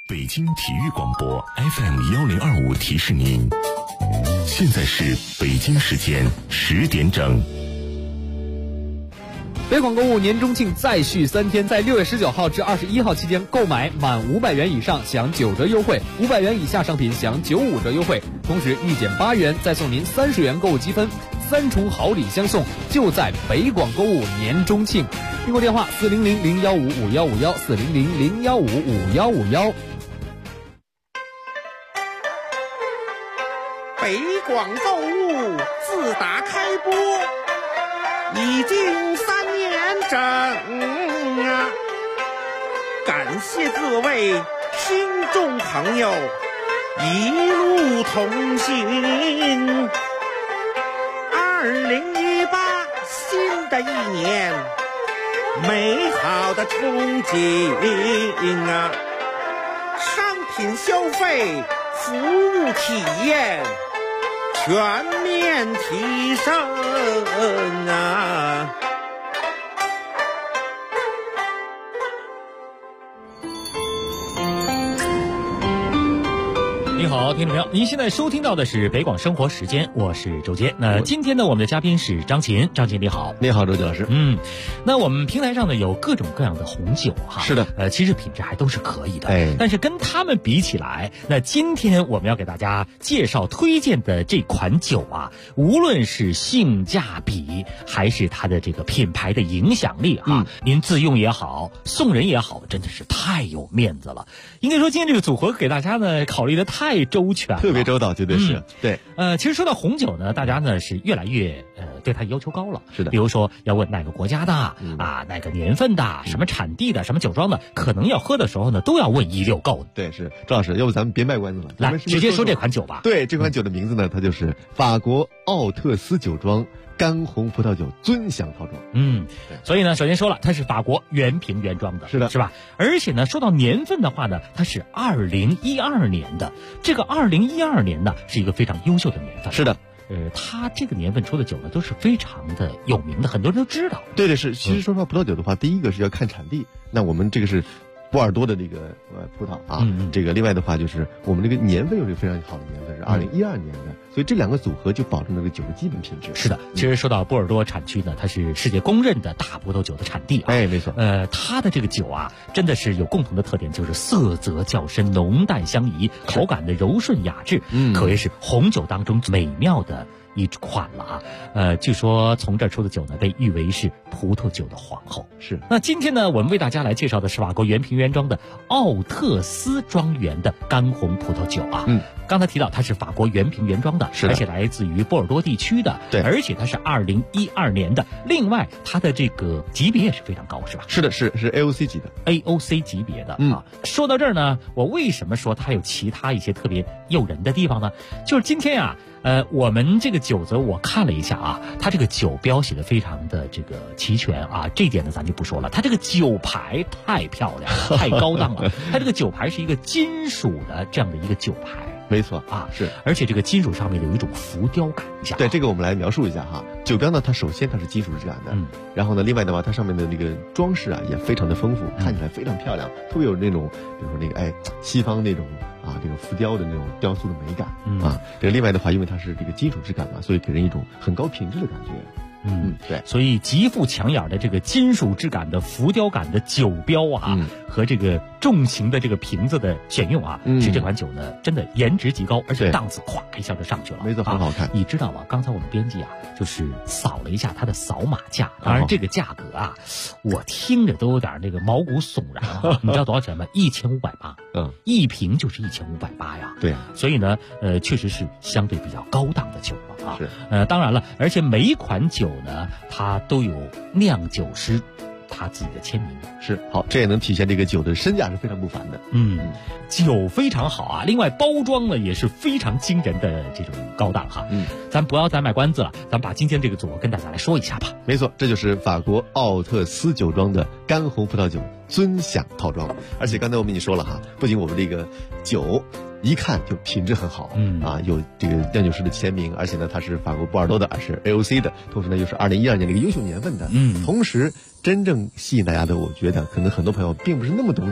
北京体育广播 FM1025提示您，现在是北京时间10点整。 北广购物年中庆再续3天，在6月19号至21号期间，购买满500元以上享9折优惠，500元以下商品享95折优惠，同时预减8元再送您30元购物积分，3重好礼相送，就在北广购物年中庆。订购电话400-015-5151，400-015-5151。 北广购物自打开播已经3年整啊！感谢各位听众朋友一路同行。2018新的一年，美好的憧憬啊！商品消费、服务体验全面提升啊！ 您好，听众朋友，您现在收听到的是北广生活时间，我是周杰。那今天呢，我们的嘉宾是张琴，张琴你好。 你好，周杰老师。 那我们平台上呢有各种各样的红酒哈。 是的， 其实品质还都是可以的。但是跟他们比起来，那今天我们要给大家介绍推荐的这款酒啊，无论是性价比还是它的这个品牌的影响力啊，您自用也好，送人也好，真的是太有面子了。应该说今天这个组合给大家呢考虑的太周全了， 特别周到，绝对是。对， 其实说到红酒呢，大家呢是越来越对它要求高了。 是的， 比如说要问哪个国家的啊，哪个年份的，什么产地的，什么酒庄的，可能要喝的时候呢都要问一溜够的。 对，是周老师，要不咱们别卖关子了， 来直接说这款酒吧。 对，这款酒的名字呢，它就是法国奥特斯酒庄干红葡萄酒尊享套装。 所以呢，首先说了，它是法国原瓶原装的， 是的， 是吧？而且呢，说到年份的话呢，它是2012年的。这个2012年呢，是一个非常优秀的年份。 是的， 它这个年份出的酒呢，都是非常的有名的，很多人都知道。 对，是。其实说到葡萄酒的话，第一个是要看产地。那我们这个是波尔多的这个葡萄啊，这个另外的话就是我们这个年份又是非常好的年份，是2012年的，所以这两个组合就保证了这个酒的基本品质。 是的，其实说到波尔多产区呢，它是世界公认的大葡萄酒的产地啊。 没错。 它的这个酒啊，真的是有共同的特点，就是色泽较深，浓淡相宜，口感的柔顺雅致，可谓是红酒当中美妙的一款了啊。据说从这儿出的酒呢，被誉为是葡萄酒的皇后。 是。 那今天呢，我们为大家来介绍的是法国原瓶原装的奥特斯庄园的干红葡萄酒啊。刚才提到它是法国原瓶原装的，而且来自于波尔多地区的。 对， 而且它是2012年的。另外，它的这个级别也是非常高，是吧？ 是的，是 AOC 级的。 AOC 级别的啊。说到这儿呢，我为什么说它有其他一些特别诱人的地方呢？就是今天啊，我们这个酒则我看了一下啊，它这个酒标写的非常的这个齐全啊，这点呢咱就不说了。它这个酒牌太漂亮了，太高档了。它这个酒牌是一个金属的这样的一个酒牌。 没错啊， 是， 而且这个金属上面有一种浮雕感。 对，这个我们来描述一下哈。酒标呢，它首先它是金属质感的，然后呢，另外的话，它上面的那个装饰啊也非常的丰富，看起来非常漂亮，特别有那种，比如说那个西方那种啊这种浮雕的那种雕塑的美感啊。这个另外的话，因为它是这个金属质感嘛，所以给人一种很高品质的感觉。对， 所以极富抢眼的这个金属质感的浮雕感的酒标啊，和这个重型的这个瓶子的选用啊，使这款酒呢真的颜值极高，而且档次咵一下就上去了。 没错，很好看。 你知道吗？刚才我们编辑啊，就是扫了一下它的扫码价，当然这个价格啊，我听着都有点那个毛骨悚然啊。你知道多少钱吗？1580。一瓶就是1580呀。 对。 所以呢，确实是相对比较高档的酒了啊。 是。 当然了，而且每一款酒呢，它都有酿酒师他自己的签名。 是，好，这也能体现这个酒的身价是非常不凡的。 酒非常好啊，另外包装呢也是非常惊人的这种高档哈。咱不要再卖关子了，咱把今天这个组合跟大家来说一下吧。 没错，这就是法国奥特斯酒庄的干红葡萄酒尊享套装。而且刚才我们已经说了哈，不仅我们这个酒一看就品质很好，有这个酿酒师的签名，而且呢它是法国波尔多的，而是 AOC 的，同时呢又是2012年的一个优秀年份的。同时真正吸引大家的，我觉得可能很多朋友并不是那么懂酒，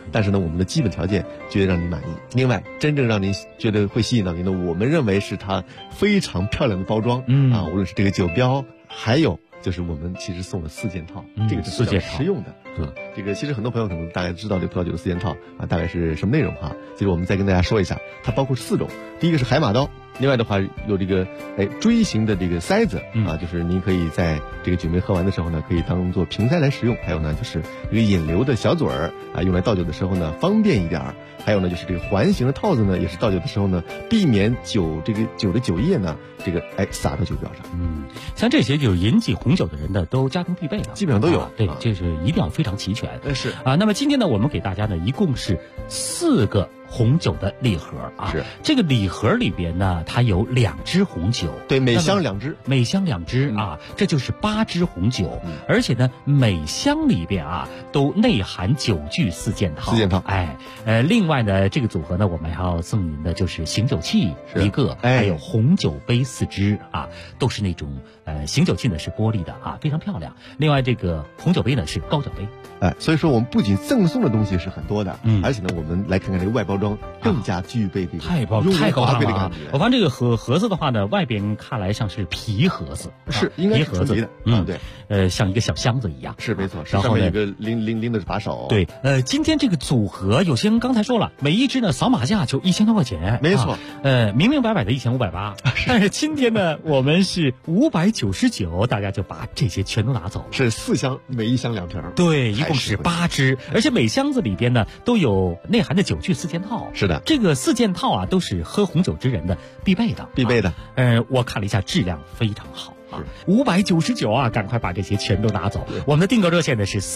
但是呢，我们的基本条件绝对让您满意。另外，真正让您觉得会吸引到您的，我们认为是它非常漂亮的包装，无论是这个酒标，还有就是我们其实送了4件套，这个是比较实用的。这个其实很多朋友可能大概知道这个葡萄酒的4件套大概是什么内容哈。其实我们再跟大家说一下，它包括4种。第一个是海马刀，另外的话有这个锥形的这个塞子就是您可以在这个酒杯喝完的时候呢，可以当做瓶塞来使用。还有呢，就是这个引流的小嘴儿用来倒酒的时候呢方便一点。还有呢，就是这个环形的套子呢，也是倒酒的时候呢，避免酒的酒液呢洒到酒标上。 像这些就是饮起红酒的人呢，都家中必备的， 基本上都有。 对，这是一定要非常齐全。 是那么今天呢，我们给大家呢，一共是4个红酒的礼盒是这个礼盒里边呢，它有2支红酒， 对，每箱2支， 每箱2支这就是8支红酒，而且呢，每箱里边都内含酒具4件套。另外呢，这个组合呢，我们还要送您的就是醒酒器1个，还有红酒杯4支都是那种醒酒器呢是玻璃的非常漂亮。另外这个红酒杯呢是高脚杯。 所以说我们不仅赠送的东西是很多的，而且呢，我们来看看这个外包装更加具备这个太高档了。我发现这个盒子的话呢，外边看来像是皮盒子， 是应该是纯皮的， 对，像一个小箱子一样， 是没错。然后有个拎的把手， 对，今天这个组合，有些人刚才说了，每一支呢扫码价就1000多块钱， 没错， 明明白白的1580，但是今天呢，我们是599，大家就把这些全都拿走了， 是4箱，每一箱2瓶， 对，一共是8支，而且每箱子里边呢都有内含的酒具4件套。 是的， 这个4件套都是喝红酒之人的必备的。我看了一下，质量非常好599赶快把这些全都拿走。我们的订购热线呢是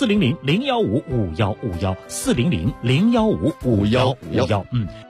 400-015-5151，400-015-5151。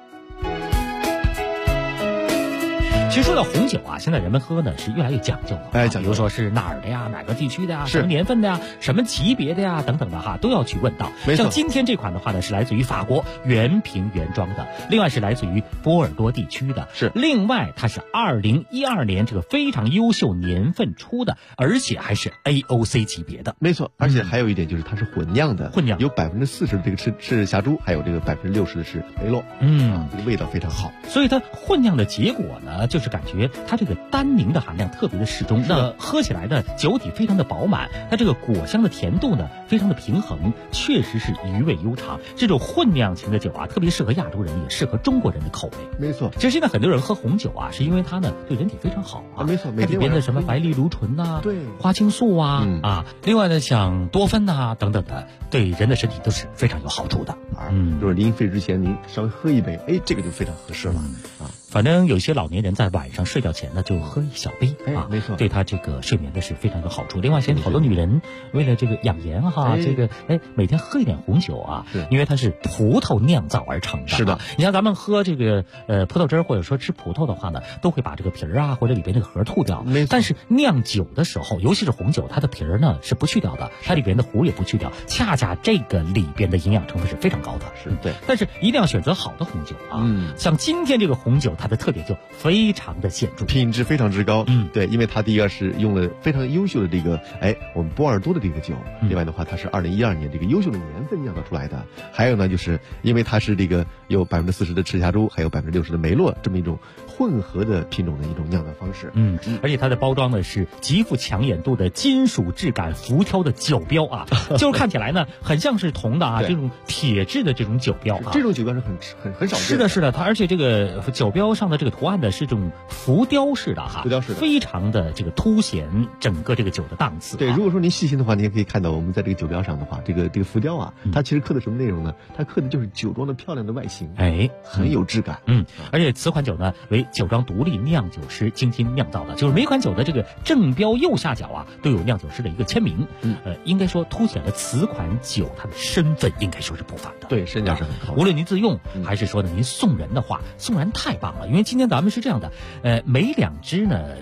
其实说到红酒现在人们喝呢是越来越讲究了，比如说是哪儿的呀，哪个地区的呀，什么年份的呀，什么级别的呀，等等的都要去问到。像今天这款的话呢，是来自于法国原瓶原装的，另外是来自于波尔多地区的，另外它是2012年这个非常优秀年份出的，而且还是 AOC 级别的。 没错，而且还有一点就是它是混酿的，有40%的这个是霞珠，还有这个60%的是梅洛，这个味道非常好。 所以它混酿的结果呢，就是感觉它这个单宁的含量特别的适中，那喝起来呢酒体非常的饱满，它这个果香的甜度呢非常的平衡，确实是余味悠长。这种混酿型的酒特别适合亚洲人，也适合中国人的口味。 没错， 其实现在很多人喝红酒是因为它呢对人体非常好没错， 它里边的什么白藜芦醇对， 花青素另外呢像多酚等等的，对人的身体都是非常有好处的。 就是临睡之前您稍微喝一杯，这个就非常合适了反正有些老年人在晚上睡觉前呢，就喝一小杯没错， 对他这个睡眠的是非常有好处。另外，现在好多女人为了这个养颜这个每天喝一点红酒因为它是葡萄酿造而成的。 是的， 你像咱们喝这个葡萄汁或者说吃葡萄的话呢，都会把这个皮儿或者里边那个核吐掉。但是酿酒的时候，尤其是红酒，它的皮儿呢是不去掉的，它里边的核也不去掉，恰恰这个里边的营养成分是非常高的。 是对， 但是一定要选择好的红酒像今天这个红酒，它的特点就非常的显著， 品质非常之高。对，因为它第一个是用了非常优秀的这个我们波尔多的这个酒，另外的话它是2012年这个优秀的年份酿造出来的。还有呢，就是因为它是这个有40%的赤霞珠，还有60%的梅洛这么一种混合的品种的一种酿造方式。 而且它的包装呢是极富抢眼度的金属质感浮挑的酒标就是看起来呢很像是铜的这种铁质的这种酒标这种酒标是很少见的。 是的，它而且这个酒标上的这个图案呢是这种浮雕式的非常的这个凸显整个这个酒的档次。 对，如果说您细心的话，您也可以看到我们在这个酒标上的话，这个浮雕它其实刻的什么内容呢？它刻的就是酒庄的漂亮的外形，很有质感。 而且此款酒呢为酒庄独立酿酒师精心酿造的，就是每款酒的这个正标右下角都有酿酒师的一个签名。应该说凸显了此款酒它的身份，应该说是不凡的。 对，身价是很高。 无论您自用还是说呢您送人的话，送人太棒了，因为今天咱们是这样的，每2支呢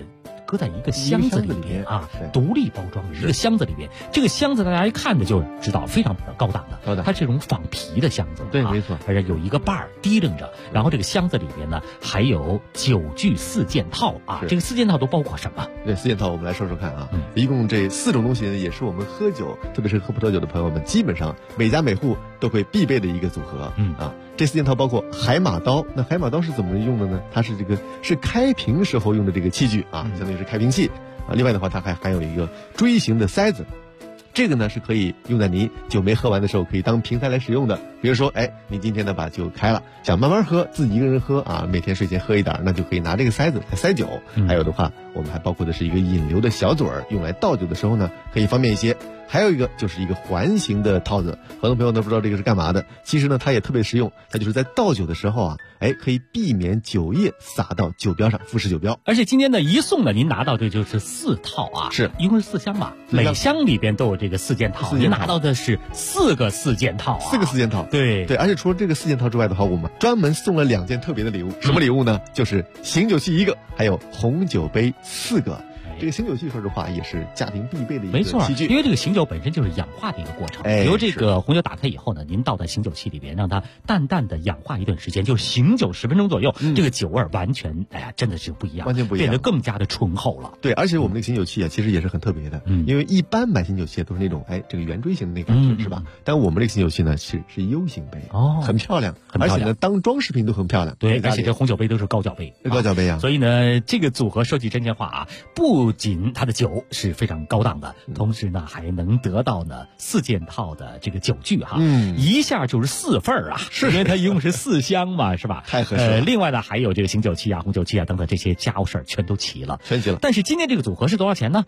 搁在一个箱子里边啊，独立包装的一个箱子里边。这个箱子大家一看呢就知道非常高档的，它是这种仿皮的箱子， 对，没错， 而且有一个把儿提楞着，然后这个箱子里边呢还有酒具4件套啊，这个4件套都包括什么？ 对，4件套我们来说说看啊，一共这4种东西呢，也是我们喝酒，特别是喝葡萄酒的朋友们，基本上每家每户都会必备的一个组合。这4件套包括海马刀。那海马刀是怎么用的呢？它是是开瓶时候用的这个器具啊，相当于是开瓶器啊。另外的话，它还含有一个锥形的塞子。这个呢是可以用在你酒没喝完的时候，可以当瓶塞来使用的。比如说，你今天呢把酒开了，想慢慢喝，自己一个人喝啊，每天睡前喝一点，那就可以拿这个塞子来塞酒。还有的话，我们还包括的是一个引流的小嘴儿，用来倒酒的时候呢，可以方便一些。还有一个就是一个环形的套子，很多朋友都不知道这个是干嘛的。其实呢，它也特别实用，它就是在倒酒的时候啊，可以避免酒液洒到酒标上，腐蚀酒标。 而且今天呢，一送呢，您拿到这就是4套啊， 是一共是4箱嘛，每箱里边都有这个4件套，您拿到的是4个4件套啊，4 个4件套， 对， 而且除了这个4件套之外的话，我们专门送了2件特别的礼物。什么礼物呢？就是醒酒器1个，还有红酒杯4个。这个醒酒器说实话也是家庭必备的一个器具， 因为这个醒酒本身就是氧化的一个过程。由这个红酒打开以后呢，您倒在醒酒器里边，让它淡淡的氧化一段时间，就是醒酒10分钟左右，这个酒味完全真的是不一样， 完全不一样， 变得更加的醇厚了。 对，而且我们这个醒酒器啊，其实也是很特别的，因为一般买醒酒器都是那种这个圆锥形的那感觉，是吧？但我们这个醒酒器呢是 U 型杯，很漂亮，而且呢当装饰品都很漂亮。 对，而且这红酒杯都是高脚杯， 高脚杯啊。 所以呢，这个组合说句真心话啊，不仅它的酒是非常高档的，同时呢还能得到呢4件套的这个酒具哈，一下就是4份啊， 是因为它一共是4箱嘛，是吧？ 太合适了。 另外呢还有这个醒酒器啊、红酒器啊等等这些家务事儿全都齐了， 全齐了。 但是今天这个组合是多少钱呢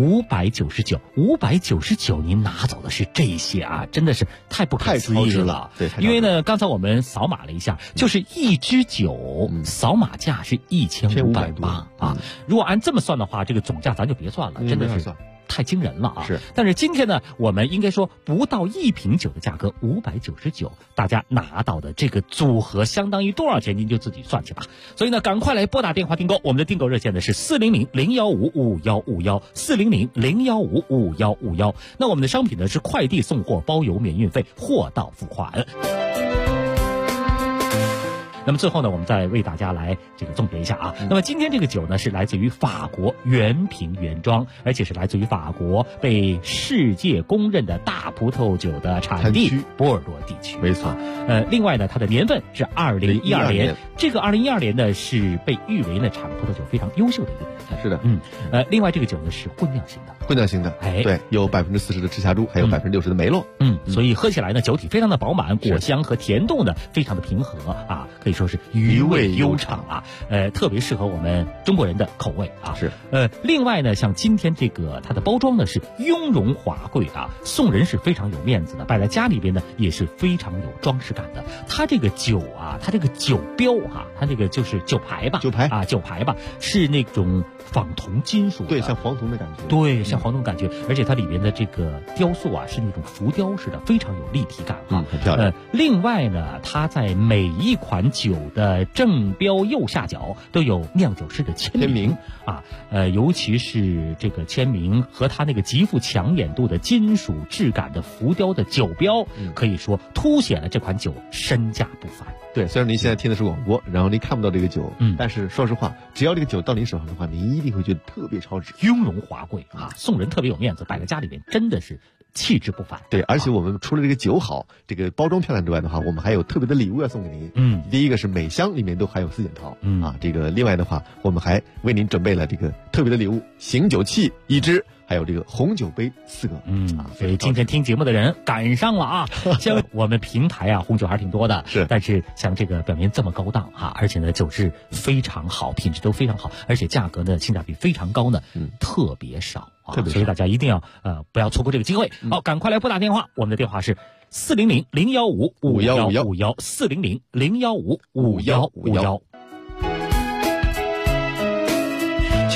？599，您拿走的是这些啊，真的是太不可思议了。 对， 因为呢刚才我们扫码了一下，就是一支酒扫码价是1580啊。如果按这么算的话，这个总价咱就别算了，真的是太惊人了啊！但是今天呢，我们应该说不到1瓶酒的价格599，大家拿到的这个组合相当于多少钱，您就自己算去吧。所以呢，赶快来拨打电话订购，我们的订购热线呢是400-015-5151，400-015-5151。那我们的商品呢是快递送货，包邮免运费，货到付款。那么最后呢，我们再为大家来这个总结一下啊。那么今天这个酒呢，是来自于法国原瓶原装，而且是来自于法国被世界公认的大葡萄酒的产地波尔多地区。 没错。 另外呢，它的年份是2012年。这个2012年呢，是被誉为呢产葡萄酒非常优秀的一个年份。 是的。 另外这个酒呢是混酿型的。 混酿型的，对，有40%的赤霞珠，还有60%的梅洛。 所以喝起来呢，酒体非常的饱满，果香和甜度呢非常的平和啊，可以说是余味悠长啊。特别适合我们中国人的口味啊。 是。 另外呢，像今天这个它的包装呢是雍容华贵啊，送人是非常有面子的，摆在家里边呢也是非常有装饰感的。它这个酒啊，它这个酒标啊，它这个就是酒牌吧，是那种仿铜金属的， 对，像黄铜的感觉， 对，像黄铜感觉，而且它里面的这个雕塑啊是那种浮雕式的，非常有立体感啊， 很漂亮。 另外呢，它在每一款酒的正标右下角都有酿酒师的签名啊，尤其是这个签名和它那个极富抢眼度的金属质感的浮雕的酒标，可以说凸显了这款酒身价不凡。 对，虽然您现在听的是广播，然后您看不到这个酒，但是说实话，只要这个酒到您手上的话，您一定会觉得特别超值， 雍容华贵啊，送人特别有面子，摆在家里面真的是气质不凡。 对，而且我们除了这个酒好，这个包装漂亮之外的话，我们还有特别的礼物要送给您。第一个是每箱里面都含有4件套，这个另外的话，我们还为您准备了这个特别的礼物，醒酒器1支。还有这个红酒杯4个， 所以今天听节目的人赶上了啊！像我们平台啊，红酒还是挺多的， 是， 但是像这个表面这么高档哈，而且呢酒质非常好，品质都非常好，而且价格呢性价比非常高呢，特别少啊，所以大家一定要不要错过这个机会。好，赶快来拨打电话，我们的电话是400-015-5151，400-015-5151。其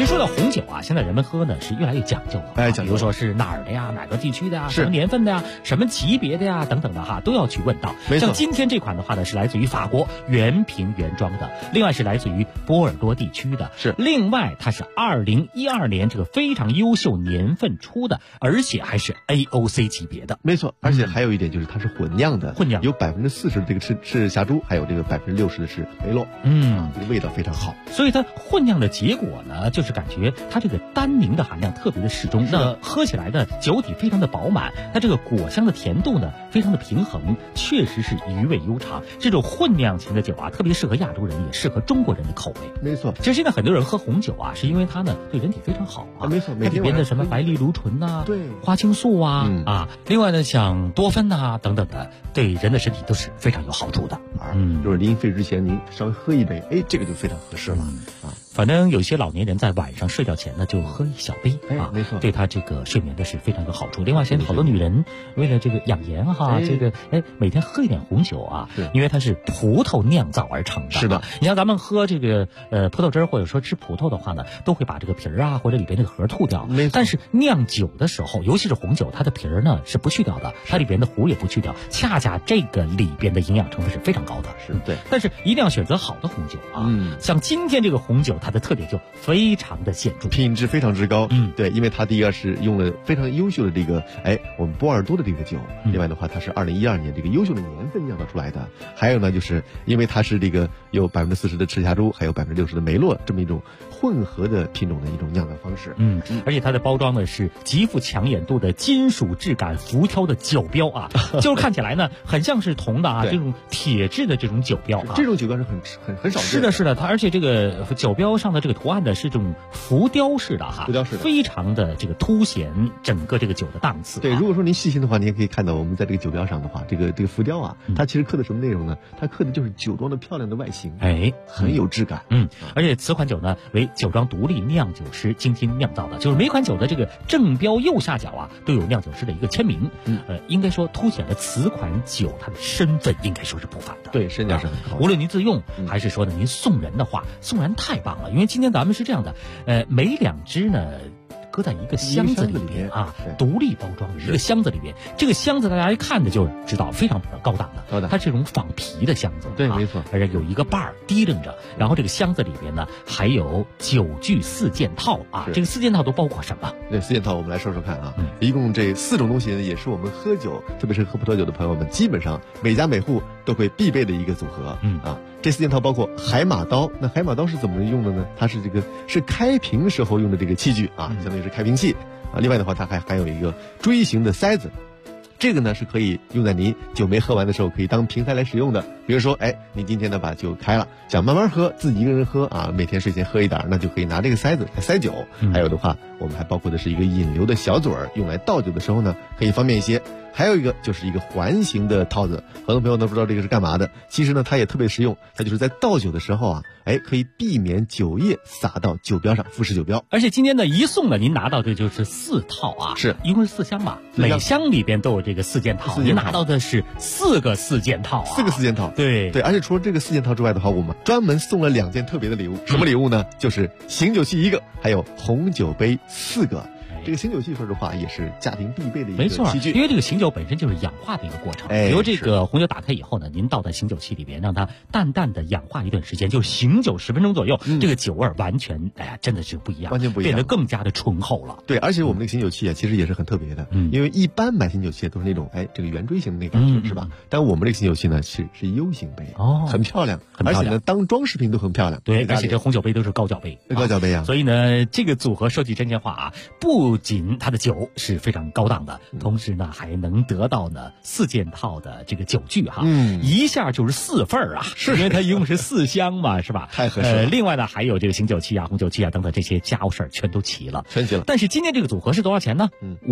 其实说到红酒啊，现在人们喝呢是越来越讲究了， 讲究， 比如说是哪儿的呀，哪个地区的呀， 是什么年份的呀，什么级别的呀，等等的哈，都要去问到。像今天这款的话呢，是来自于法国原瓶原装的，另外是来自于波尔多地区的， 是另外它是2012年这个非常优秀年份出的，而且还是 AOC 级别的。 没错，而且还有一点就是它是混酿的， 混酿有40%的这个是霞珠，还有这个60%的是梅洛，这个味道非常好。 所以它混酿的结果呢，就是感觉它这个单宁的含量特别的适中，那喝起来呢酒体非常的饱满，它这个果香的甜度呢非常的平衡，确实是余味悠长。这种混酿型的酒啊，特别适合亚洲人，也适合中国人的口味。 没错， 其实现在很多人喝红酒啊，是因为它呢对人体非常好啊。 没错， 它里边的什么白藜芦醇呐， 对， 花青素啊，另外呢像多酚呐等等的，对人的身体都是非常有好处的。 就是临睡之前您稍微喝一杯，这个就非常合适了啊。 反正有些老年人在晚上睡觉前呢，就喝一小杯啊， 没错， 对他这个睡眠的是非常有好处。另外，现在好多女人为了这个养颜哈，这个每天喝一点红酒啊，因为它是葡萄酿造而成的。 是的， 你像咱们喝这个葡萄汁儿，或者说吃葡萄的话呢，都会把这个皮儿啊或者里边那个核吐掉。但是酿酒的时候，尤其是红酒，它的皮儿呢是不去掉的，它里边的核也不去掉，恰恰这个里边的营养成分是非常高的。 是对， 但是一定要选择好的红酒啊。像今天这个红酒，它的特点就非常的显著， 品质非常之高。对，因为它第一个是用了非常优秀的这个我们波尔多的这个酒，另外的话它是2012年这个优秀的年份酿造出来的。还有呢，就是因为它是这个有40%的赤霞珠，还有60%的梅洛这么一种混合的品种的一种酿造方式。 而且它的包装呢是极富抢眼度的金属质感浮挑的酒标啊，就是看起来呢很像是铜的啊，这种铁质的这种酒标啊， 这种酒标是很少见的。 是的，它而且这个酒标上的这个图案呢是这种浮雕式的哈，非常的这个凸显整个这个酒的档次。 对，如果说您细心的话，您也可以看到我们在这个酒标上的话，这个浮雕啊，它其实刻的什么内容呢？它刻的就是酒庄的漂亮的外形，很有质感。 而且此款酒呢为酒庄独立酿酒师精心酿造的，就是每款酒的这个正标右下角啊都有酿酒师的一个签名。应该说凸显了此款酒它的身份应该说是不凡的。 对，身价是很高。 无论您自用还是说呢您送人的话，送人太棒了，因为今天咱们是这样的，每2支呢搁在一个箱子里面啊，独立包装的一个箱子里面。这个箱子大家一看的就知道非常高档的，它是这种仿皮的箱子， 对，没错， 而且有一个把儿提楞着。然后这个箱子里边呢还有酒具4件套啊，这个4件套都包括什么？ 这4件套我们来说说看啊，一共这4种东西呢，也是我们喝酒，特别是喝葡萄酒的朋友们，基本上每家每户都会必备的一个组合。这4件套包括海马刀。那海马刀是怎么用的呢？它是是开瓶时候用的这个器具啊，相当于是开瓶器啊。另外的话，它还有一个锥形的塞子，这个呢是可以用在你酒没喝完的时候，可以当瓶塞来使用的。比如说，你今天呢把酒开了，想慢慢喝，自己一个人喝啊，每天睡前喝一点，那就可以拿这个塞子来塞酒。还有的话，我们还包括的是一个引流的小嘴儿，用来倒酒的时候呢可以方便一些。还有一个就是一个环形的套子，很多朋友都不知道这个是干嘛的。其实呢，它也特别实用，它就是在倒酒的时候啊，可以避免酒液洒到酒标上，腐蚀酒标。 而且今天呢，一送呢，您拿到的就是4套啊， 是一共是4箱吧，每箱里边都有这个4件套，您拿到的是4个4件套啊 ，4个4件套， 对， 而且除了这个4件套之外的话，我们专门送了2件特别的礼物。什么礼物呢？就是醒酒器1个，还有红酒杯4个。这个醒酒器说实话也是家庭必备的一个器具， 因为这个醒酒本身就是氧化的一个过程。比如这个红酒打开以后呢，您倒在醒酒器里边，让它淡淡的氧化一段时间，就是醒酒10分钟左右，这个酒味完全真的是不一样， 完全不一样， 变得更加的醇厚了。 对，而且我们这个醒酒器啊，其实也是很特别的，因为一般买醒酒器都是那种这个圆锥形的那感觉，是吧？但我们这个醒酒器呢是 U 型杯，很漂亮，而且呢当装饰品都很漂亮。 对，而且这红酒杯都是高脚杯， 高脚杯啊。 所以呢，这个组合说句真心话啊，不仅它的酒是非常高档的，同时呢还能得到呢4件套的这个酒具哈，一下就是4份啊，是因为它一共是4箱嘛，是吧？ 太合适了。 另外呢还有这个醒酒器啊、红酒器啊等等这些家务事儿全都齐了， 全齐了。 但是今天这个组合是多少钱呢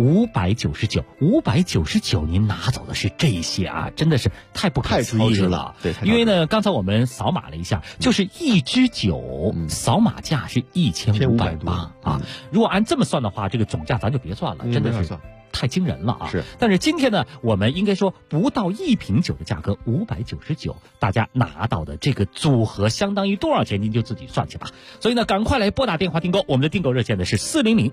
？599，您拿走的是这些啊，真的是太不可思议了。 对， 因为呢刚才我们扫码了一下，就是一支酒扫码价是1500磅啊。如果按这么算的话，这个总价咱就别算了，真的是太惊人了啊！ 是， 但是今天呢，我们应该说不到1瓶酒的价格599，大家拿到的这个组合相当于多少钱，您就自己算去吧。所以呢，赶快来拨打电话订购，我们的订购热线呢是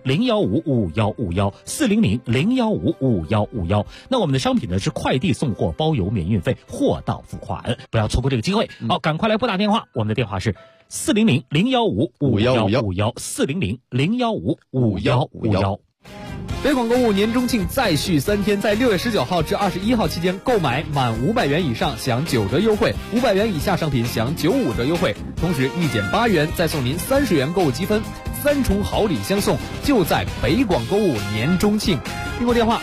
400-015-5151，400-015-5151。那我们的商品呢是快递送货，包邮免运费，货到付款，不要错过这个机会。好，赶快来拨打电话，我们的电话是400-015-5151，400-015-5151。 北广购物年中庆再续3天，在6月19号至21号期间，购买满500元以上享9折优惠，500元以下商品享95折优惠，同时1减8元再送您30元购物积分，3重好礼相送，就在北广购物年中庆。订购电话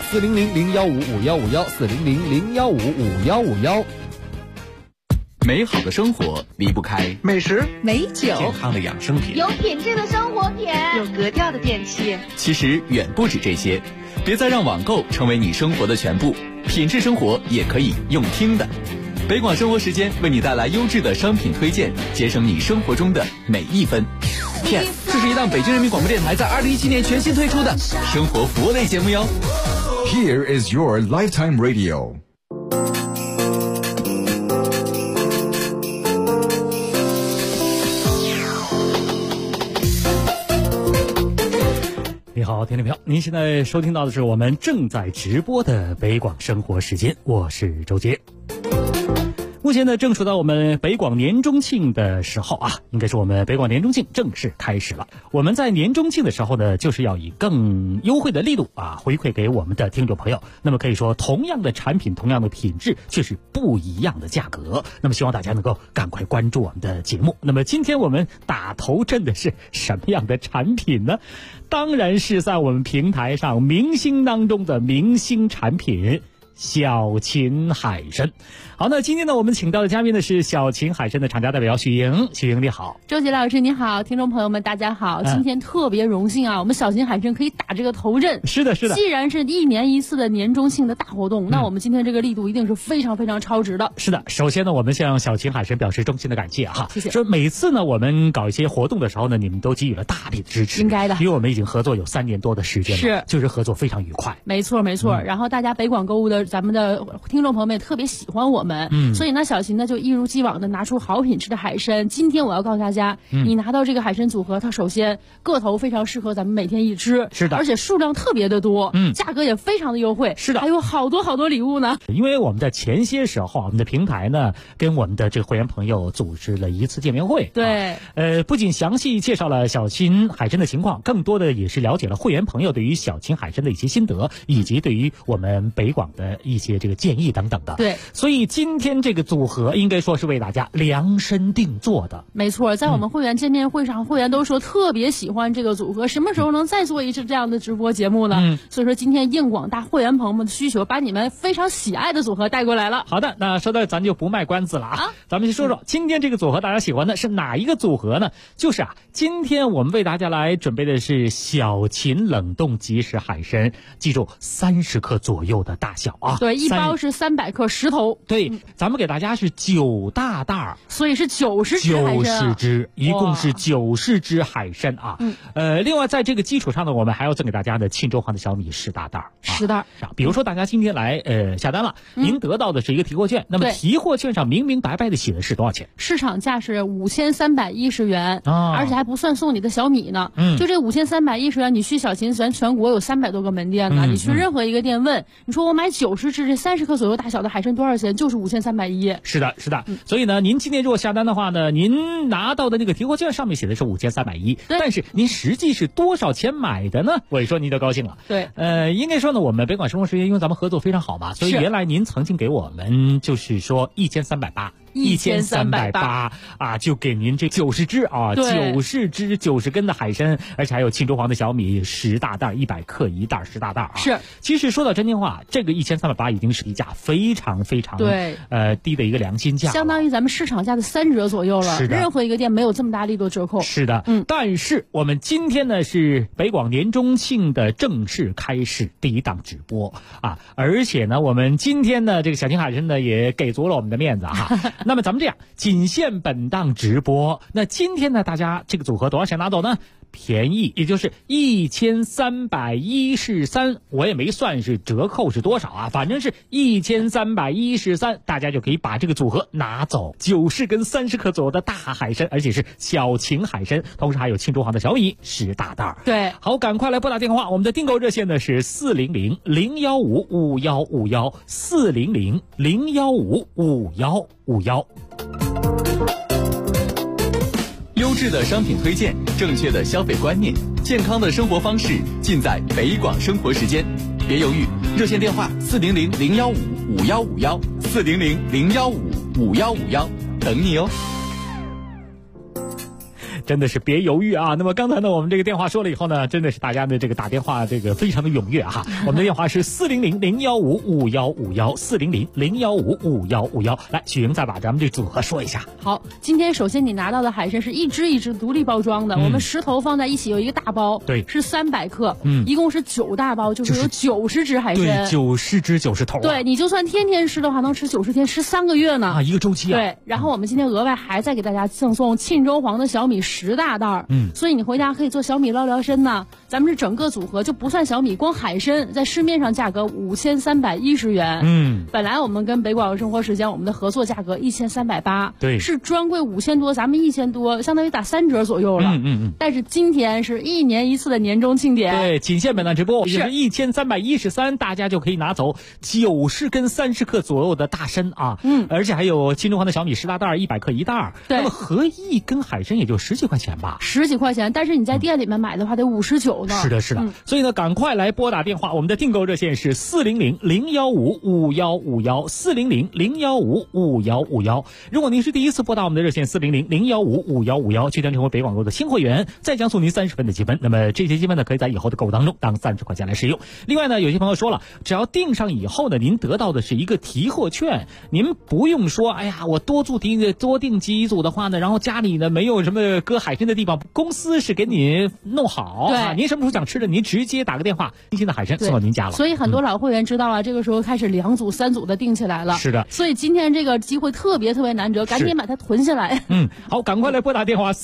400-015-5151，400-015-5151。 美好的生活离不开美食、 美酒、 健康的养生品、 有品质的生活品、 有格调的电器。 其实远不止这些，别再让网购成为你生活的全部，品质生活也可以用听的。北广生活时间为你带来优质的商品推荐，节省你生活中的每一分。 这是一档北京人民广播电台在2017年全新推出的生活服务类节目哟。 Here is your lifetime radio。 你好，听众朋友，您现在收听到的是我们正在直播的北广生活时间，我是周杰。目前呢，正处到我们北广年中庆的时候啊，应该是我们北广年中庆正式开始了。我们在年中庆的时候呢，就是要以更优惠的力度啊，回馈给我们的听众朋友。那么可以说，同样的产品，同样的品质，却是不一样的价格。那么希望大家能够赶快关注我们的节目。那么今天我们打头阵的是什么样的产品呢？当然是在我们平台上明星当中的明星产品。小秦海参。好，那今天呢，我们请到的嘉宾呢是小秦海参的厂家代表许莹。许莹你好。 周杰老师你好，听众朋友们大家好，今天特别荣幸啊，我们小秦海参可以打这个头阵。 是的是的， 既然是1年1次的年中庆的大活动，那我们今天这个力度一定是非常非常超值的。 是的，首先呢，我们向小秦海参表示衷心的感谢哈， 谢谢。 说每次呢我们搞一些活动的时候呢，你们都给予了大力的支持， 应该的， 因为我们已经合作有3年多的时间了， 是， 就是合作非常愉快。 没错没错，然后大家北广购物的咱们的听众朋友们也特别喜欢我们，所以呢小秦呢就一如既往的拿出好品质的海参。今天我要告诉大家，你拿到这个海参组合，它首先个头非常适合咱们每天一吃， 是的， 而且数量特别的多，价格也非常的优惠， 是的， 还有好多好多礼物呢。 因为我们在前些时候，我们的平台呢跟我们的这个会员朋友组织了一次见面会， 对， 不仅详细介绍了小秦海参的情况，更多的也是了解了会员朋友对于小秦海参的一些心得，以及对于我们北广的一些这个建议等等的。 对， 所以今天这个组合应该说是为大家量身定做的。 没错，在我们会员见面会上，会员都说特别喜欢这个组合，什么时候能再做一次这样的直播节目呢？所以说今天应广大会员朋友们的需求，把你们非常喜爱的组合带过来了。 好的，那说到咱就不卖关子了啊，咱们就说说今天这个组合大家喜欢的是哪一个组合呢？就是今天我们为大家来准备的是小秦冷冻即食海参，记住30克左右的大小啊。 对，一包是300克10头。 对，咱们给大家是9大袋， 所以是90只海参，90 只，一共是90只海参啊。另外在这个基础上呢，我们还要赠给大家的庆州黄的小米10大袋 ，10袋。 比如说大家今天来下单了，您得到的是一个提货券，那么提货券上明明白白的写的是多少钱？ 市场价是5310元，而且还不算送你的小米呢。就这5310元，你去小秦咱全国有300多个门店呢，你去任何一个店问，你说我买90只这30克左右大小的海参多少钱？就是5310。 是的，是的。所以呢，您今天如果下单的话呢，您拿到的那个提货券上面写的是5310，但是您实际是多少钱买的呢？我一说您就高兴了。 对， 应该说呢，我们北广生活时间因为咱们合作非常好嘛，所以原来您曾经给我们就是说1380啊，就给您这90只啊，90只90根的海参，而且还有庆州黄的小米10大袋，100克1袋10大袋啊。 是， 其实说到真心话，这个1380已经是低价，非常非常低的一个良心价， 相当于咱们市场价的3折左右了。 是的， 任何一个店没有这么大力度折扣。 是的，但是我们今天呢是北广年中庆的正式开始第一档直播啊，而且呢我们今天呢这个小秦海参呢也给足了我们的面子哈。那么咱们这样，仅限本档直播。那今天呢，大家这个组合多少钱拿走呢？ 便宜，也就是1313，我也没算是折扣是多少啊，反正是1313，大家就可以把这个组合拿走，90根30克左右的大海参，而且是小秦海参，同时还有庆中皇的小米10大袋。 对，好， 赶快来拨打电话，我们的订购热线呢是400-015-5151，400-015-5151。 优质的商品推荐，正确的消费观念，健康的生活方式，尽在北广生活时间。别犹豫，热线电话400-015-5151，400-015-5151，等你哦。 真的是别犹豫啊！那么刚才呢，我们这个电话说了以后呢，真的是大家的这个打电话这个非常的踊跃哈。我们的电话是400-015-5151，400-015-5151。来，许莹再把咱们这组合说一下。 好，今天首先你拿到的海参是一只一只独立包装的，我们10头放在一起有一个大包， 对， 是300克，一共是9大包，就是有90只海参， 对，90只90头， 对，你就算天天吃的话，能吃90天，13个月呢啊，一个周期啊。 对，然后我们今天额外还再给大家赠送沁州黄的小米10大袋，所以你回家可以做小米捞聊参呢。咱们是整个组合就不算小米，光海参在市面上价格5310元，本来我们跟北广生活时间我们的合作价格1380， 对， 是专柜5000多，咱们1000多，相当于打3折左右了，但是今天是1年1次的年终庆典， 对，仅限本档直播，是1313，大家就可以拿走90根30克左右的大参啊，而且还有沁州黄的小米10大袋，100克1袋，那么合一根海参也就10几块钱吧 ，10几块钱，但是你在店里面买的话得59呢。 是的，是的，所以呢，赶快来拨打电话，我们的订购热线是400-015-5151，400-015-5151。如果您是第一次拨打我们的热线400-015-5151，即将成为北广购的新会员，再将送您30分的积分。那么这些积分呢，可以在以后的购物当中当30块钱来使用。另外呢，有些朋友说了，只要订上以后呢，您得到的是一个提货券，您不用说，哎呀，我多订几组的话呢，然后家里呢没有什么搁海参的地方，公司是给你弄好， 对， 您什么时候想吃的，您直接打个电话，新鲜的海参送到您家了。 所以很多老会员知道了，这个时候开始2组3组的订起来了。 是的， 所以今天这个机会特别难得，赶紧把它囤下来。 好，赶快来拨打电话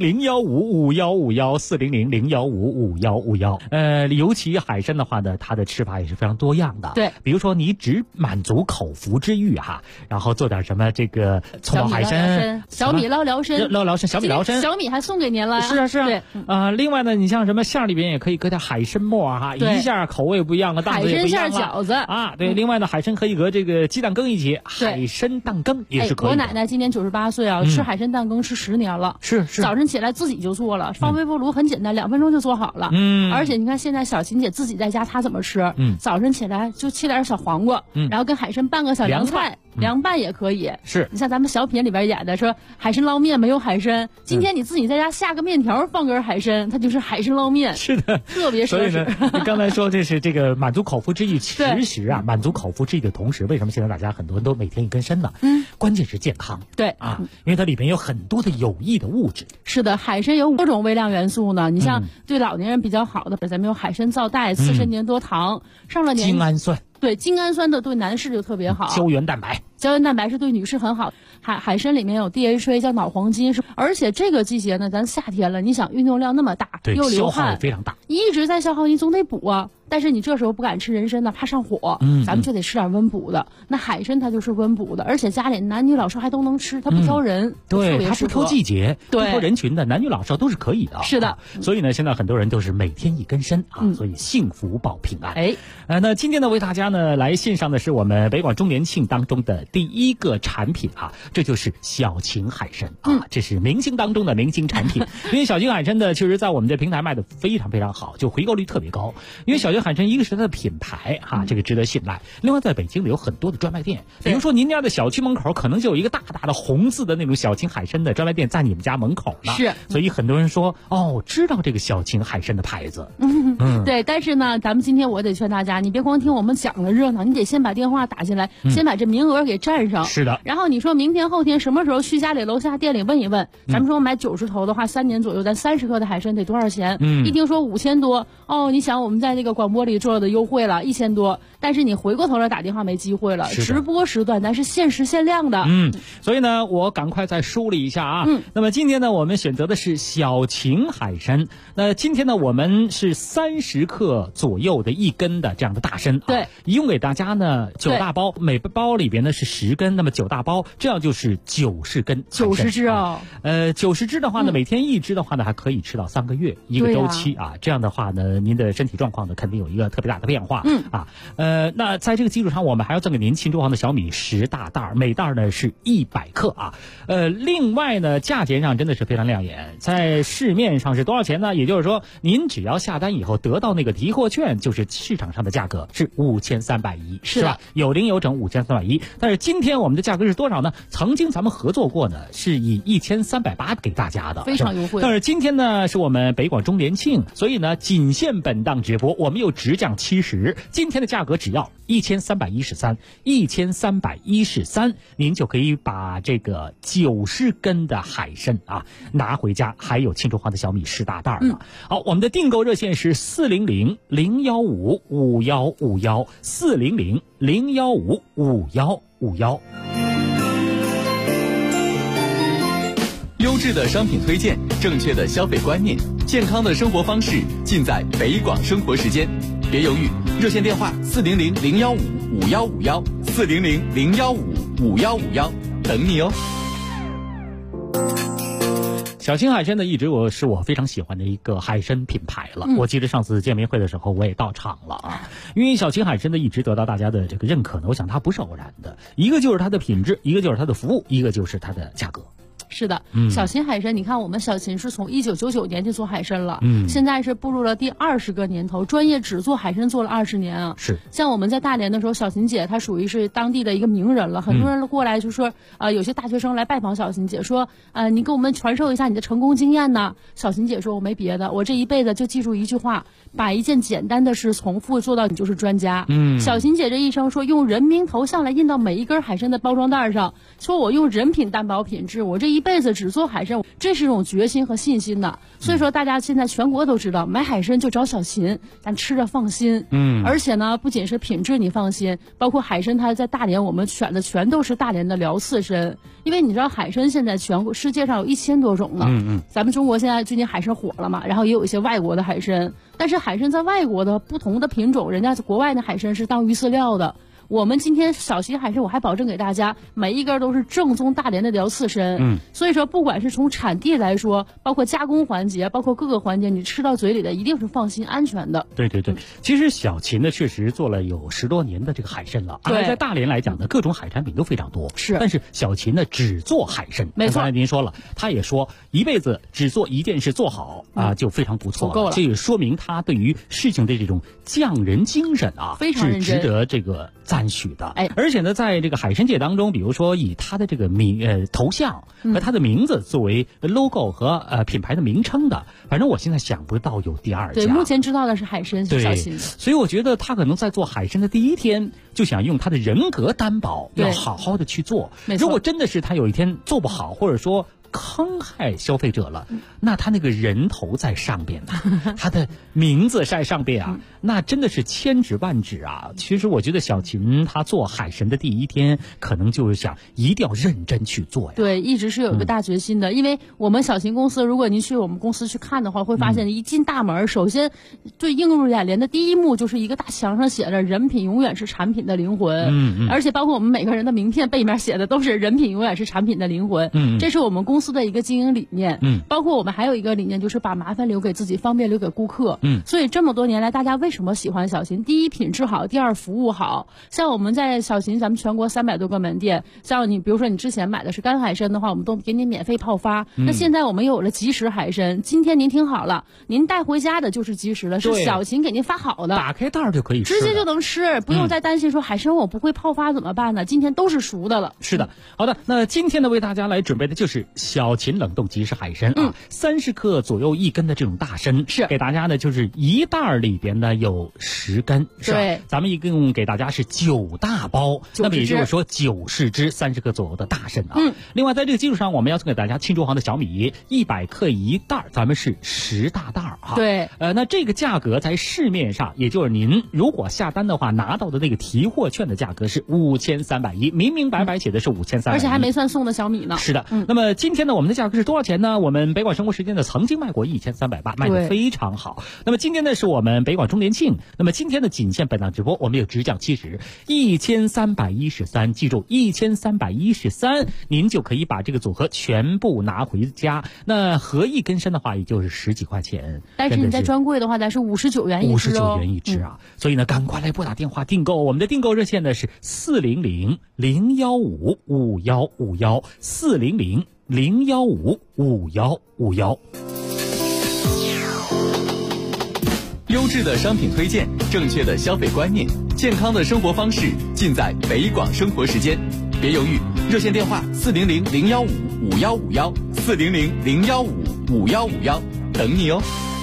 400-015-5151，400-015-5151。尤其海参的话呢，它的吃法也是非常多样的。 对， 比如说你只满足口腹之欲哈，然后做点什么这个葱爆海参、 小米捞聊参、 小米捞参， 小米还送给您了。 是啊。 对， 另外呢，你像什么馅里边也可以搁点海参末哈，一下口味不一样，档次也不一样了。 海参馅饺子啊，对。另外呢，海参可以和这个鸡蛋羹一起，海参蛋羹也是可以的。 我奶奶今年98岁啊，吃海参蛋羹吃10年了。 是。 早晨起来自己就做了，放微波炉很简单，2分钟就做好了。而且你看现在小琴姐自己在家她怎么吃？早晨起来就切点小黄瓜，然后跟海参拌个小凉菜。凉拌也可以， 是你像咱们小品里边演的说海参捞面没有海参，今天你自己在家下个面条放根海参，它就是海参捞面。 是的， 特别奢侈。 所以呢，你刚才说这是这个满足口腹之欲，其实啊，满足口腹之欲的同时，为什么现在大家很多人都每天一根参呢？关键是健康。 对啊，因为它里边有很多的有益的物质。 是的，海参有多种微量元素呢。你像对老年人比较好的，咱们有海参皂苷、刺身粘多糖，上了年精氨酸。 对，精氨酸的对男士就特别好， 胶原蛋白是对女士很好。海参里面有 DHA 叫脑黄金，而且这个季节呢，咱夏天了，你想运动量那么大，又流汗， 消耗也非常大， 一直在消耗，你总得补啊。但是你这时候不敢吃人参呢，怕上火，咱们就得吃点温补的。那海参它就是温补的，而且家里男女老少还都能吃，它不挑人， 对，它不挑季节，不挑人群的，男女老少都是可以的。 是的， 所以呢，现在很多人都是每天一根参啊，所以幸福保平安。那今天呢，为大家呢来献上的是我们北广周年庆当中的第一个产品啊，这就是小秦海参啊，这是明星当中的明星产品。因为小秦海参呢，确实在我们这平台卖的非常非常好，就回购率特别高。因为小秦海参一个是它的品牌哈，这个值得信赖。另外，在北京有很多的专卖店，比如说您家的小区门口可能就有一个大大的红字的那种小秦海参的专卖店在你们家门口呢。 是， 所以很多人说知道这个小秦海参的牌子。 对，但是呢，咱们今天我得劝大家，你别光听我们讲的热闹，你得先把电话打进来，先把这名额给占上。 是的。 然后你说明天后天什么时候去家里楼下店里问一问，咱们说买90头的话，3年左右，咱30克的海参得多少钱？一听说5000多，你想我们在这个广播里做的优惠了1000多，但是你回过头来打电话没机会了，直播时段咱是限时限量的。 所以呢，我赶快再梳理一下啊。那么今天呢，我们选择的是小秦海参。那今天呢，我们是30克左右的1根的这样的大参。 对， 一共给大家呢9大包，每包里边呢是10根，那么9大包，这样就是90根 ，90只哦。 90只的话呢，每天1只的话呢，还可以吃到3个月一个周期啊。这样的话呢，您的身体状况呢肯定有一个特别大的变化。那在这个基础上，我们还要赠给您庆州行的小米10大袋，每袋呢是100克啊。另外呢，价钱上真的是非常亮眼，在市面上是多少钱呢？也就是说，您只要下单以后得到那个提货券，就是市场上的价格是5310，是吧？有零有整5310。但是今天我们的价格是多少呢？曾经咱们合作过呢，是以1380给大家的， 非常优惠。 但是今天呢，是我们北广周年庆，所以呢，仅限本档直播，我们又直降70，今天的价格只要1313，您就可以把这个90根的海参啊拿回家，还有庆州行的小米10大袋呢。好，我们的订购热线是400-015-5151，400-015-5151。 优质的商品推荐，正确的消费观念，健康的生活方式，尽在北广生活时间。别犹豫，热线电话400-015-5151，400-015-5151，等你哦。 小秦海参呢，一直是我非常喜欢的一个海参品牌了。我记得上次见面会的时候，我也到场了啊。因为小秦海参呢，一直得到大家的这个认可呢，我想它不是偶然的，一个就是它的品质，一个就是它的服务，一个就是它的价格。 是的，小秦海参，你看我们小秦是从1999年就做海参了，现在是步入了第20个年头，专业只做海参做了20年啊。 是， 像我们在大连的时候，小秦姐她属于是当地的一个名人了，很多人过来就说，有些大学生来拜访小秦姐，说，你给我们传授一下你的成功经验呢。小秦姐说，我没别的，我这一辈子就记住一句话，把一件简单的事重复做到你就是专家。小秦姐这一生说，用人名头像来印到每一根海参的包装袋上，说我用人品担保品质，我这一辈子只做海参，这是一种决心和信心的。所以说大家现在全国都知道，买海参就找小秦，咱吃着放心。而且呢，不仅是品质你放心，包括海参它在大连我们选的全都是大连的辽刺参，因为你知道海参现在全国世界上有1000多种了。咱们中国现在最近海参火了嘛，然后也有一些外国的海参，但是海参在外国的不同的品种，人家国外的海参是当鱼饲料的。我们今天小秦海参，我还保证给大家每一根都是正宗大连的辽刺参。所以说不管是从产地来说，包括加工环节，包括各个环节，你吃到嘴里的一定是放心安全的。 对，其实小秦呢确实做了有10多年的这个海参了，而在大连来讲呢，各种海产品都非常多。 是， 但是小秦呢只做海参。 没错， 刚才您说了，他也说一辈子只做一件事做好就非常不错了， 够了。 这也说明他对于事情的这种匠人精神非常认真， 是值得这个赞许的。而且呢，在这个海参界当中，比如说以他的这个头像和他的名字作为 logo 和品牌的名称的，反正我现在想不到有第2家。 对，目前知道的是海参，是小秦。 所以我觉得他可能在做海参的第一天，就想用他的人格担保，要好好的去做。如果真的是他有一天做不好，或者说坑害消费者了，那他那个人头在上边呢，他的名字在上边啊，那真的是千指万指啊。其实我觉得小秦他做海参的第一天，可能就是想一定要认真去做呀。 对，一直是有一个大决心的。因为我们小秦公司，如果您去我们公司去看的话，会发现一进大门，首先最映入眼帘的第一幕就是一个大墙上写着“人品永远是产品的灵魂”。而且包括我们每个人的名片背面写的都是“人品永远是产品的灵魂”。这是我们公司的一个经营理念。包括我们还有一个理念，就是把麻烦留给自己，方便留给顾客。所以这么多年来，大家为什么喜欢小秦？第一，品质好；第二，服务好。像我们在小秦，咱们全国300多个门店，像你比如说你之前买的是干海参的话，我们都给你免费泡发。那现在我们有了即食海参，今天您听好了，您带回家的就是即食的，是小秦给您发好的， 打开袋就可以吃， 直接就能吃，不用再担心说海参我不会泡发怎么办呢？今天都是熟的了。 是的，好的，那今天呢为大家来准备的就是小秦冷冻即食海参啊，30克左右一根的这种大参，是给大家呢就是一袋里边呢有10根，是吧？对，咱们一共给大家是9大包，那么也就是说90只30克左右的大参啊。另外在这个基础上，我们要送给大家庆祝行的小米100克一袋，咱们是10大袋啊。对，那这个价格在市面上，也就是您如果下单的话拿到的那个提货券的价格是5310，明明白白写的是5310， 而且还没算送的小米呢。 是的，那么今天呢，我们的价格是多少钱呢？我们北广生活时间呢曾经卖过1380，卖得非常好。那么今天呢是我们北广周年庆，那么今天的仅限本档直播，我们有直降70 1313，记住1313，您就可以把这个组合全部拿回家。那合一根参的话，也就是10几块钱， 但是你在专柜的话，咱是59元一只 ，59元一只啊。所以呢，赶快来拨打电话订购，我们的订购热线呢是400-015-5151，400-015-5151。 优质的商品推荐，正确的消费观念，健康的生活方式，尽在北广生活时间。别犹豫，热线电话400-015-5151，400-015-5151，等你哦。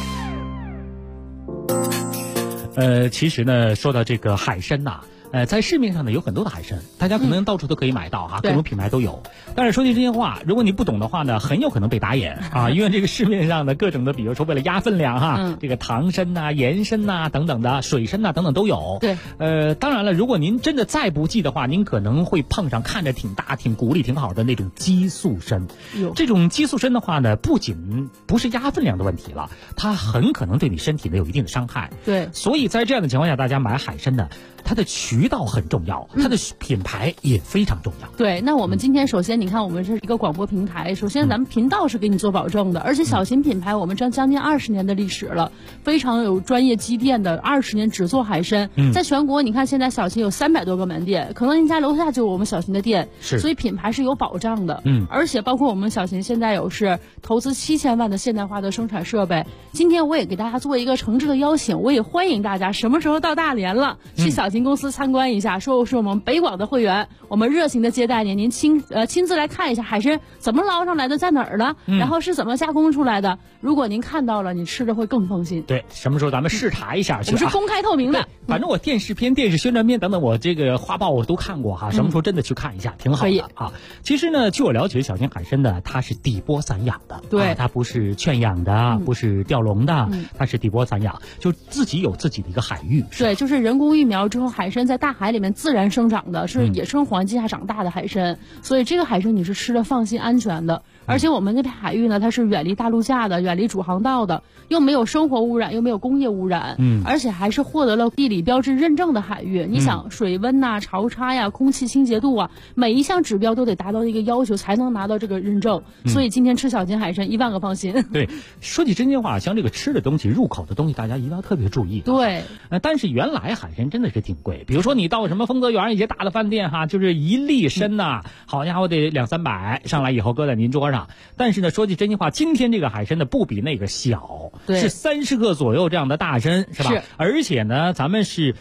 其实呢，说到这个海参呐，在市面上呢有很多的海参，大家可能到处都可以买到哈，各种品牌都有。但是说句真心话，如果你不懂的话呢，很有可能被打眼啊，因为这个市面上的各种的，比如说为了压分量哈，这个糖参呐、盐参呐等等的，水参呐等等都有。对，当然了，如果您真的再不济的话，您可能会碰上看着挺大、挺骨力挺好的那种激素参。这种激素参的话呢，不仅不是压分量的问题了，它很可能对你身体呢有一定的伤害。对，所以在这样的情况下，大家买海参呢，它的渠道很重要，它的品牌也非常重要。 对，那我们今天首先你看，我们是一个广播平台，首先咱们频道是给你做保证的，而且小秦品牌我们将近20年的历史了，非常有专业积淀的，20年只做海参。在全国你看现在小秦有300多个门店，可能您家楼下就有我们小秦的店，所以品牌是有保障的。而且包括我们小秦现在有是投资7000万的现代化的生产设备。今天我也给大家做一个诚挚的邀请，我也欢迎大家什么时候到大连了，去小秦公司参观一下，说是我们北广的会员，我们热情的接待您，您亲自来看一下海参怎么捞上来的，在哪儿了，然后是怎么加工出来的。如果您看到了，你吃着会更放心。 对，什么时候咱们视察一下去？ 我们是公开透明的， 反正我电视片、电视宣传片等等，我这个画报我都看过哈。什么时候真的去看一下，挺好的啊。其实呢，据我了解，小秦海参呢，它是底波散养的，对，它不是圈养的，不是钓笼的，它是底波散养，就自己有自己的一个海域。 对，就是人工育苗之后，海参在大海里面自然生长的，是野生环境下长大的海参，所以这个海参你是吃的放心安全的。而且我们那片海域呢，它是远离大陆架的，远离主航道的，又没有生活污染，又没有工业污染，而且还是获得了地理标志认证的海域。你想水温呐、潮差呀、空气清洁度啊，每一项指标都得达到一个要求才能拿到这个认证。所以今天吃小秦海参1万个放心。 对，说起真心话，像这个吃的东西、入口的东西，大家一定要特别注意。对，但是原来海参真的是挺贵，比如说你到什么丰泽园一些大的饭店哈，就是1粒参呐，好家伙得200-300，上来以后搁在您桌上。但是呢，说句真心话，今天这个海参呢不比那个小，是30克左右这样的大参，是吧？是。而且呢，咱们是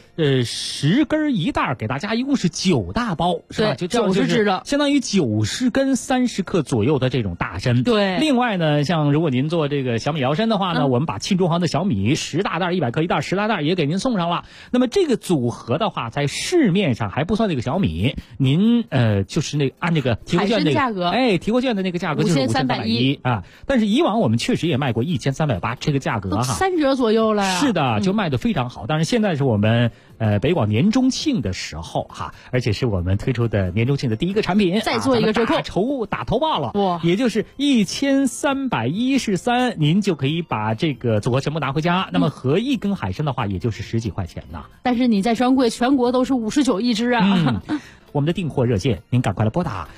10根一袋，给大家一共是9大包，是吧？就90只的，相当于90根30克左右的这种大参。对。另外呢，像如果您做这个小米摇参的话呢，我们把庆祝行的小米10大袋100克一袋10大袋也给您送上了。那么这个组合的话，在市面上还不算那个小米，您就是那按这个提货券那个价格，提货券的那个价格就是5310啊。但是以往我们确实也卖过1380，这个价格哈 3折左右了呀。 是的，就卖得非常好。但是现在是我们北广年中庆的时候哈，而且是我们推出的年中庆的第一个产品， 再做一个折扣， 打头报了，哇，也就是1313，您就可以把这个组合全部拿回家。那么合一根海参的话，也就是10几块钱呐。 但是你在专柜全国都是59一只啊。 我们的订货热线，您赶快来拨打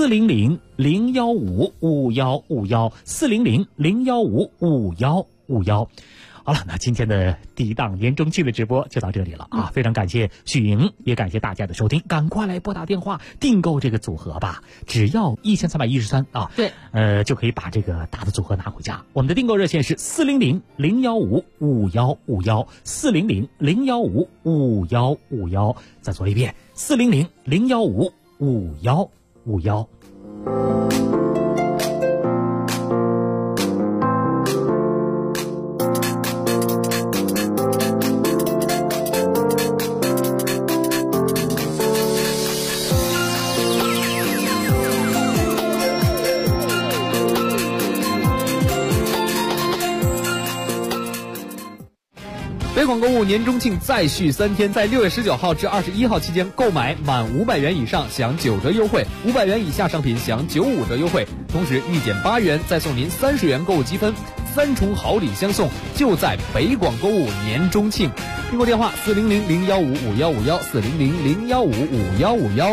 400-015-5151，400-015-5151。好了，那今天的第一档年中庆的直播就到这里了啊！非常感谢许莹，也感谢大家的收听，赶快来拨打电话订购这个组合吧，只要1313啊！对，就可以把这个大的组合拿回家。我们的订购热线是400-015-5151，400-015-5151。再说一遍，400-015-5151。 广购物年中庆再续3天，在6月19号至21号期间，购买满500元以上享9折优惠，500元以下商品享95折优惠，同时预减8元再送您30元购物积分，3重好礼相送，就在北广购物年中庆。订购电话400-015-5151，400-015-5151。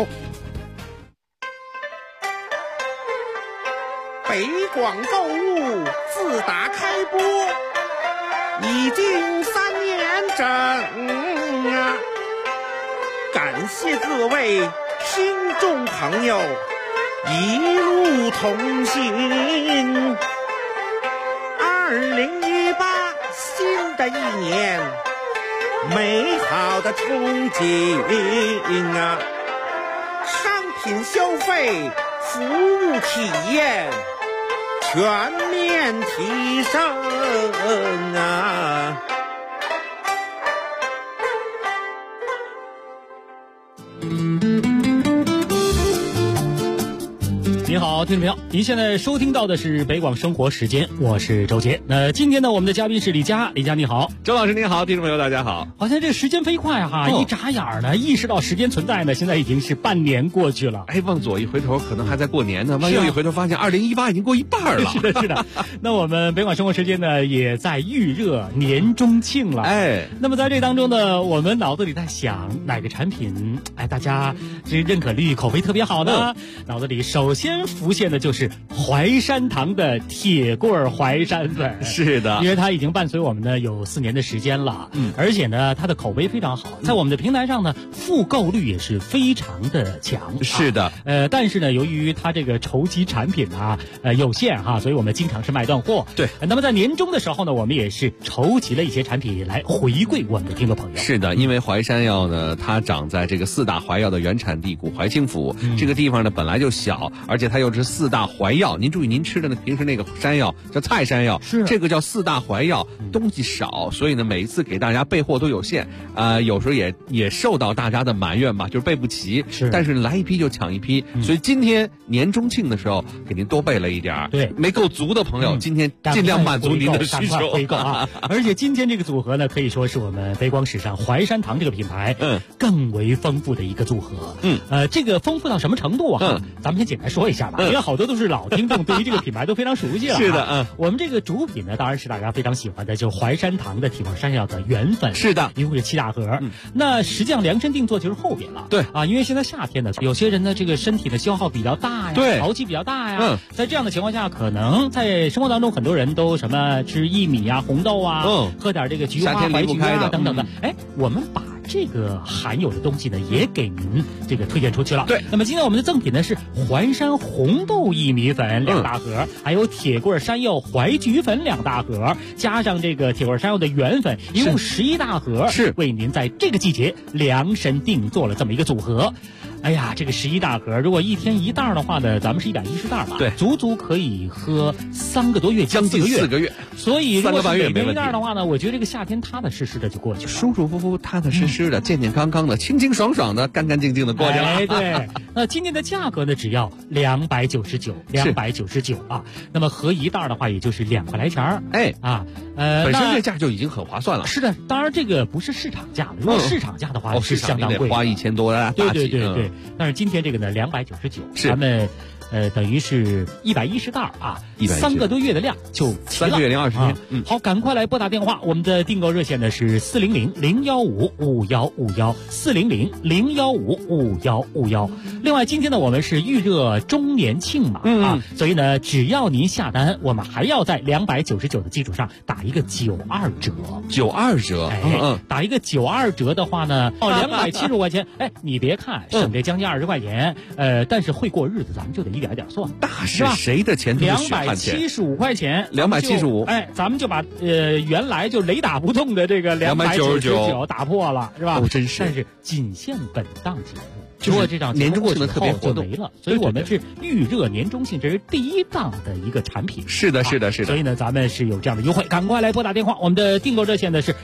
北广购物自打开播已经3年整啊，感谢各位听众朋友一路同行。2018新的一年，美好的憧憬啊，商品消费、服务体验全面提升啊！ 你好，听众朋友，您现在收听到的是北广生活时间，我是周杰。那今天呢，我们的嘉宾是李佳，李佳你好， 周老师你好，听众朋友大家好。 好像这个时间飞快哈，一眨眼呢，意识到时间存在呢，现在已经是半年过去了。 哎，往左一回头，可能还在过年呢；往右一回头，发现2018已经过一半了。 是的，是的。那我们北广生活时间呢，也在预热年中庆了。 哎， 那么在这当中呢，我们脑子里在想哪个产品，哎，大家这认可率、口碑特别好呢？脑子里首先浮现的就是淮山堂的铁棍淮山粉。 是的， 因为它已经伴随我们呢有4年的时间了，而且呢它的口碑非常好，在我们的平台上呢复购率也是非常的强。 是的， 但是呢由于它这个筹集产品啊有限哈，所以我们经常是卖断货。 对， 那么在年终的时候呢，我们也是筹集了一些产品来回馈我们的听众朋友。 是的，因为淮山药呢，它长在这个4大淮药的原产地古淮清府，这个地方呢本来就小，而且它又是4大淮药。您注意，您吃的呢平时那个山药叫菜山药， 是这个叫4大淮药，东西少，所以呢每一次给大家备货都有限，有时候也受到大家的埋怨嘛，就是备不齐。 是， 但是来一批就抢一批，所以今天年中庆的时候给您多备了一点。 对， 没够足的朋友，今天尽量满足您的需求。 回购啊！而且今天这个组合呢，可以说是我们北广史上淮山堂这个品牌更为丰富的一个组合。这个丰富到什么程度啊？咱们先简单说一下吧，因为好多都是老听众，对于这个品牌都非常熟悉了。 是的， 我们这个主品呢，当然是大家非常喜欢的，就是淮山堂的铁棍山药的原粉。 是的， 一共是7大盒。那实际上量身定做就是后边了。 对啊，因为现在夏天呢，有些人呢这个身体的消耗比较大呀， 对， 潮气比较大呀。在这样的情况下，可能在生活当中很多人都什么吃薏米啊、红豆啊，喝点这个菊花、白菊啊等等的。哎，我们把这个含有的东西呢，也给您这个推荐出去了。 对， 那么今天我们的赠品呢是淮山红豆薏米粉2大盒，还有铁棍山药淮菊粉2大盒，加上这个铁棍山药的原粉，一共11大盒， 是为您在这个季节量身定做了这么一个组合。哎呀，这个11大盒，如果一天1袋的话呢，咱们是110袋吧？ 对， 足足可以喝3个多月， 将近4个月。 所以如果是每天1袋的话呢， 我觉得这个夏天踏踏实实的就过去了， 舒舒服服、踏踏实实的、健健康康的、清清爽爽的、干干净净的过去了。 哎，对。那今天的价格呢，只要299啊。那么合1袋的话，也就是2块来钱。 哎啊， 本身这价就已经很划算了。 是的，当然这个不是市场价，如果市场价的话是相当贵， 花1000多大几。 对。但是今天这个呢，299，咱们等于是110袋啊，3个多月的量就齐了。 3个月零20天。 好，赶快来拨打电话，我们的订购热线呢是400-015-5151，400-015-5151。另外，今天呢我们是预热周年庆嘛，所以呢只要您下单，我们还要在299的基础上打一个92折。 92折， 打一个92折的话呢，275块钱，哎，你别看省这将近20块钱，但是会过日子，咱们就得一点一点算， 那是谁的钱都是血汗钱。 275块钱 ，275， 哎，咱们就把原来就雷打不动的这个299打破了，是吧？ 真是。 但是仅限本档节目。如果这档年中庆的特别活动就没了，所以我们是预热年中庆，这是第1档的一个产品。 是的。 所以呢，咱们是有这样的优惠，赶快来拨打电话。我们的订购热线呢是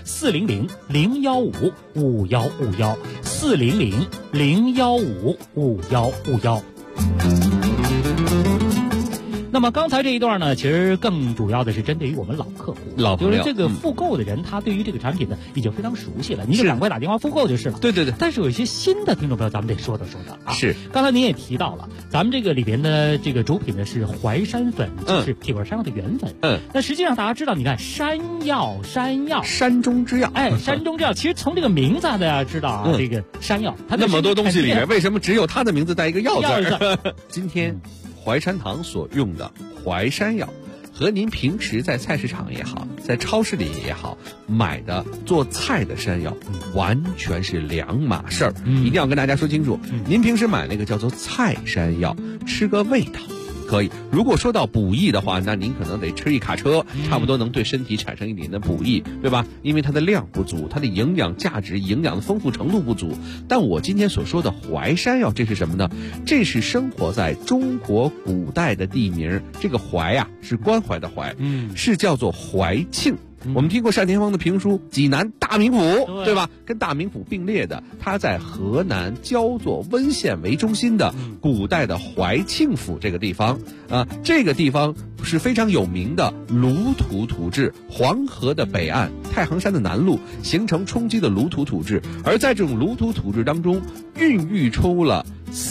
400-015-5151，400-015-5151。那么么刚才这一段呢，其实更主要的是针对于我们老客户，就是这个复购的人，他对于这个产品呢已经非常熟悉了，你就赶快打电话复购就是了。 对对对。 但是有一些新的听众朋友，咱们得说道啊。 是。 刚才您也提到了，咱们这个里边的这个主品呢是淮山粉，就是铁棍山药的原粉。那实际上大家知道，你看山药， 山中之药。 山中之药，其实从这个名字大家知道啊，这个山药，它那么多东西里面，为什么只有它的名字带一个药字？今天淮山堂所用的淮山药，和您平时在菜市场也好，在超市里也好买的做菜的山药，完全是两码事儿。一定要跟大家说清楚，您平时买那个叫做菜山药，吃个味道可以。如果说到补益的话，那您可能得吃一卡车，差不多能对身体产生一点的补益，对吧？因为它的量不足，它的营养价值、营养的丰富程度不足。但我今天所说的淮山药，这是什么呢？这是生活在中国古代的地名，这个淮啊是关怀的淮，是叫做淮庆。我们听过单田芳的评书《济南大名府》，对吧？跟大名府并列的，它在河南焦作温县为中心的古代的淮庆府这个地方啊，这个地方是非常有名的鲁土土质，黄河的北岸，太行山的南麓形成冲积的鲁土土质，而在这种鲁土土质当中，孕育出了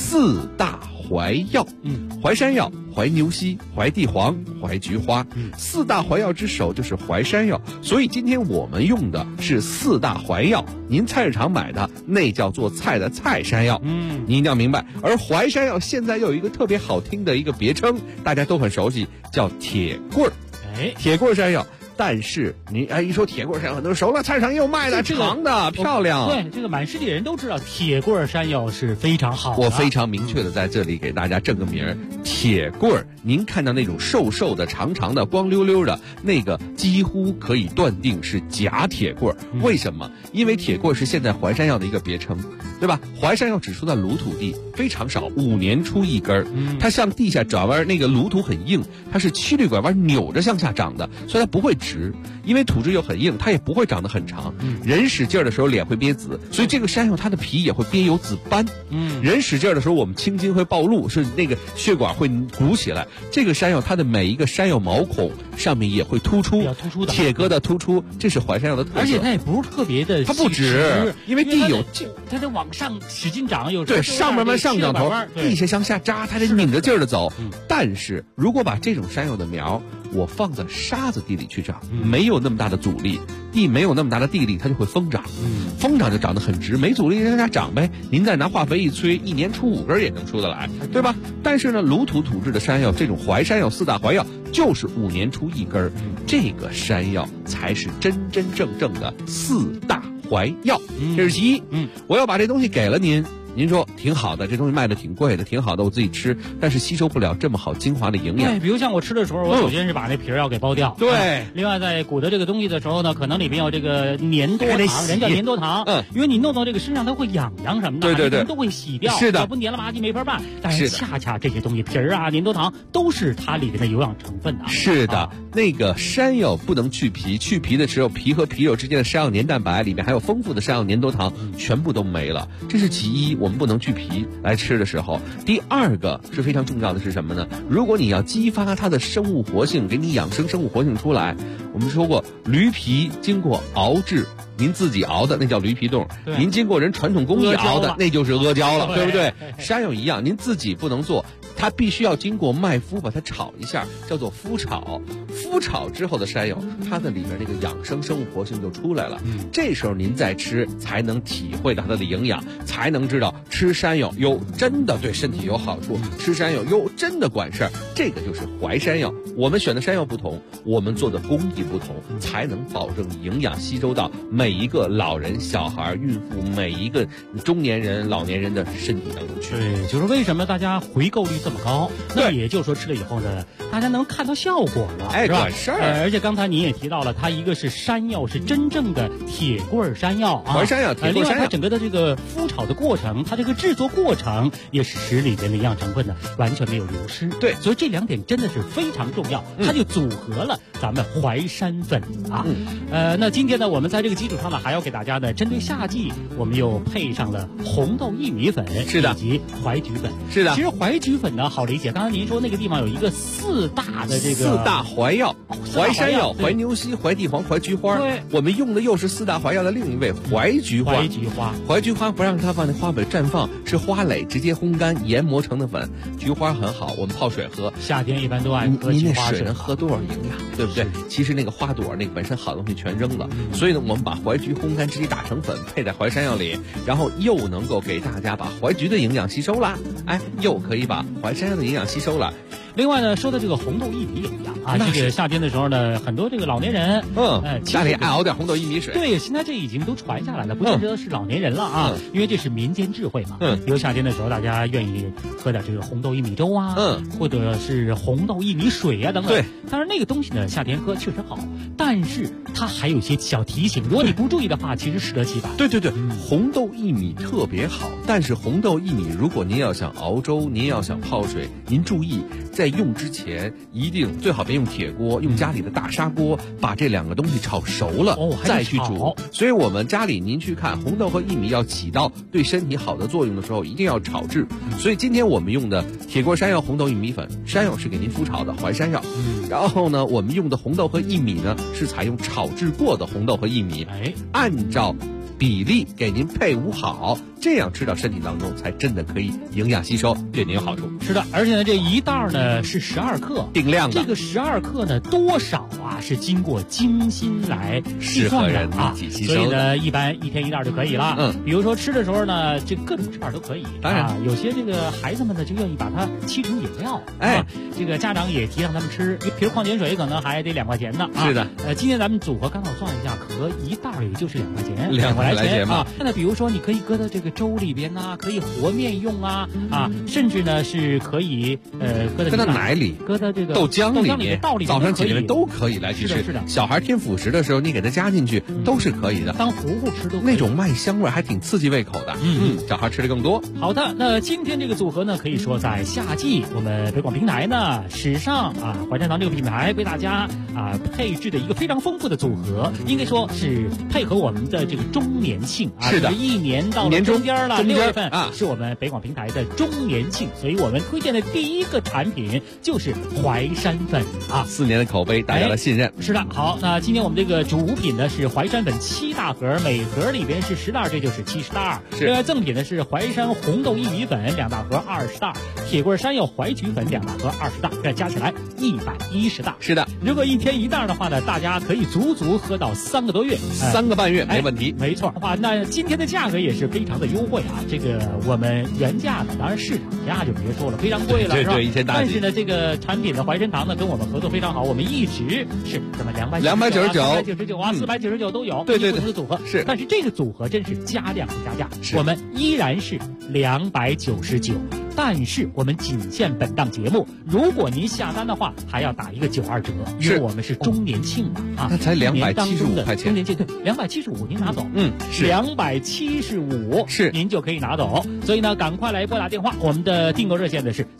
4大淮药，淮山药、淮牛膝、淮地黄、淮菊花，4大淮药之首就是淮山药。所以今天我们用的是4大淮药，您菜市场买的那叫做菜的菜山药，您一定要明白。而淮山药现在又有一个特别好听的一个别称，大家都很熟悉，叫铁棍儿。铁棍儿山药。但是你一说铁棍山药，很多人熟了，菜市场也有卖的，长的漂亮。 对，这个满世界人都知道铁棍山药是非常好的。 我非常明确的在这里给大家正个名儿，铁棍。您看到那种瘦瘦的、长长的、光溜溜的那个，几乎可以断定是假铁棍。为什么？因为铁棍是现在淮山药的一个别称，对吧？淮山药只出在鲁土地，非常少，5年出一根儿。它向地下转弯，那个鲁土很硬，它是曲率拐弯扭着向下长的，所以它不会直，因为土质又很硬，它也不会长得很长。人使劲的时候脸会憋紫，所以这个山药它的皮也会憋有紫斑。人使劲的时候，我们青筋会暴露，是那个血管会鼓起来。这个山药它的每一个山药毛孔上面也会突出，铁疙瘩突出，这是淮山药的特色。 而且它也不是特别的， 它不直，因为地有它得往上使劲长，有对上慢慢上涨头，地下向下扎，它得拧着劲儿的走。但是如果把这种山药的苗我放在沙子地里去长，没有那么大的阻力，地没有那么大的地力，它就会疯长，疯长就长得很直，没阻力让它长呗。您再拿化肥一催，1年出5根也能出得来，对吧？但是呢，鲁土土质的山药，这种淮山药4大淮药就是5年出1根，这个山药才是真真正正的4大淮药。这是其一。我要把这东西给了您。您说挺好的，这东西卖的挺贵的，挺好的，我自己吃，但是吸收不了这么好精华的营养。 对，比如像我吃的时候，我首先是把那皮儿要给剥掉。 对。 另外，在鼓捣这个东西的时候呢，可能里面有这个粘多糖，人叫粘多糖。因为你弄到这个身上，它会痒痒什么的，对，都会洗掉。 是的。 要不粘了吧唧没法办。但是恰恰这些东西，皮儿啊、粘多糖都是它里面的有氧成分的。 是的，那个山药不能去皮，去皮的时候，皮和皮肉之间的山药粘蛋白里面还有丰富的山药粘多糖，全部都没了。这是其一，我们不能去皮。来吃的时候，第二个是非常重要的是什么呢？如果你要激发它的生物活性，给你养生生物活性出来，我们说过驴皮经过熬制，您自己熬的那叫驴皮冻，您经过人传统工艺熬的那就是阿胶了，对不对？山药一样，您自己不能做，它必须要经过麦麸把它炒一下，叫做麸炒。麸炒之后的山药，它的里面那个养生生物活性就出来了。这时候您再吃，才能体会到它的营养，才能知道吃山药哟真的对身体有好处，吃山药哟真的管事儿。这个就是淮山药。我们选的山药不同，我们做的工艺不同，才能保证营养吸收到每一个老人、小孩、孕妇，每一个中年人、老年人的身体当中去。 对，就是为什么大家回购率这么高？那也就是说吃了以后呢，大家能看到效果了，是吧？ 管事儿。 而且刚才你也提到了，它一个是山药，是真正的铁棍山药啊， 淮山药、铁棍山药。 另外，它整个的这个麸炒的过程，它这个制作过程也是使里边的营养成分呢完全没有流失。 对， 所以这2点真的是非常重要，它就组合了咱们淮山粉啊。那今天呢，我们在这个基础上呢，还要给大家呢，针对夏季，我们又配上了红豆薏米粉， 是的， 以及淮菊粉， 是的。 其实淮菊粉呢好理解，刚才您说那个地方有一个4 4大的这个 4大怀药，淮山药、怀牛膝、怀地黄、怀菊花。 对， 我们用的又是4大怀药的另一味怀菊花。怀菊花不让它放在花蕊绽放，是花蕾直接烘干研磨成的粉。菊花很好，我们泡水喝。 夏天一般都爱喝菊花水。 你那水能喝多少营养，对不对？其实那个花朵那个本身好东西全扔了，所以呢，我们把怀菊烘干直接打成粉，配在淮山药里，然后又能够给大家把怀菊的营养吸收了，又可以把淮山药的营养吸收了。 另外呢，说的这个红豆薏米也一样啊，这个夏天的时候呢，很多这个老年人， 家里爱熬点红豆薏米水。 对，现在这已经都传下来了，不见得是老年人了啊，因为这是民间智慧嘛。比如夏天的时候，大家愿意喝点这个红豆薏米粥啊，或者是红豆薏米水啊等等。 对， 当然那个东西呢，夏天喝确实好，但是它还有一些小提醒，如果你不注意的话，其实适得其反。 对，红豆薏米特别好，但是红豆薏米如果您要想熬粥，您要想泡水，您注意在用之前一定最好别用铁锅，用家里的大砂锅把这2个东西炒熟了，再去煮。所以我们家里您去看红豆和薏米要起到对身体好的作用的时候，一定要炒制。所以今天我们用的铁锅山药红豆薏米粉，山药是给您麸炒的淮山药，然后呢，我们用的红豆和薏米呢是采用炒制过的红豆和薏米，按照比例给您配伍好，这样吃到身体当中才真的可以营养吸收，对您有好处。 是的，而且呢，这一袋呢是12克， 定量的。 这个12克呢，多少啊是经过精心来计算的啊，所以呢，一般1天1袋就可以了。比如说吃的时候呢，这各种吃法都可以。 当然， 有些这个孩子们呢就愿意把它沏成饮料，这个家长也提倡他们吃，比如矿泉水可能还得2块钱呢。 是的， 今天咱们组合刚好算一下，可一袋也就是2块钱 ，2块钱啊。那比如说你可以搁到这个粥里边呐，可以和面用啊，甚至呢是可以搁到奶里， 搁到这个豆浆里面，早上起来都可以来去吃。 是的， 小孩添辅食的时候，你给他加进去都是可以的， 当糊糊吃都可以。 那种麦香味还挺刺激胃口的。小孩吃的更多。 好的，那今天这个组合呢，可以说在夏季，我们北广平台呢史上淮山堂这个品牌为大家配置的一个非常丰富的组合，应该说是配合我们的这个周年庆是的 ，1年到了中间了，6月份是我们北广平台的周年庆，所以我们推荐的第一个产品就是淮山粉 4年的口碑，大家的信任。 是的，好，那今天我们这个主品呢是淮山粉7大盒，每盒里边是10袋，这就是70袋。另外赠品呢是淮山红豆薏米粉2大盒20袋，铁棍山药淮菊粉2大盒20袋，这加起来110袋。 是的， 如果1天1袋的话呢，大家可以足足喝到3个多月 ，3个半月没问题。 没错，那今天的价格也是非常的优惠这个我们原价呢，当然市场价就别说了，非常贵了， 对对，1天大。 但是呢，这个产品的淮山堂呢跟我们合作非常好，我们一直是怎么299、499都有， 对， 不同的组合是。 但是这个组合真是加量不加价，我们依然是299。但是我们仅限本档节目，如果您下单的话，还要打一个92折，因为我们是周年庆嘛那才275块钱， 周年庆对，275您拿走， 是 275 是您就可以拿走，所以呢，赶快来拨打电话，我们的订购热线的是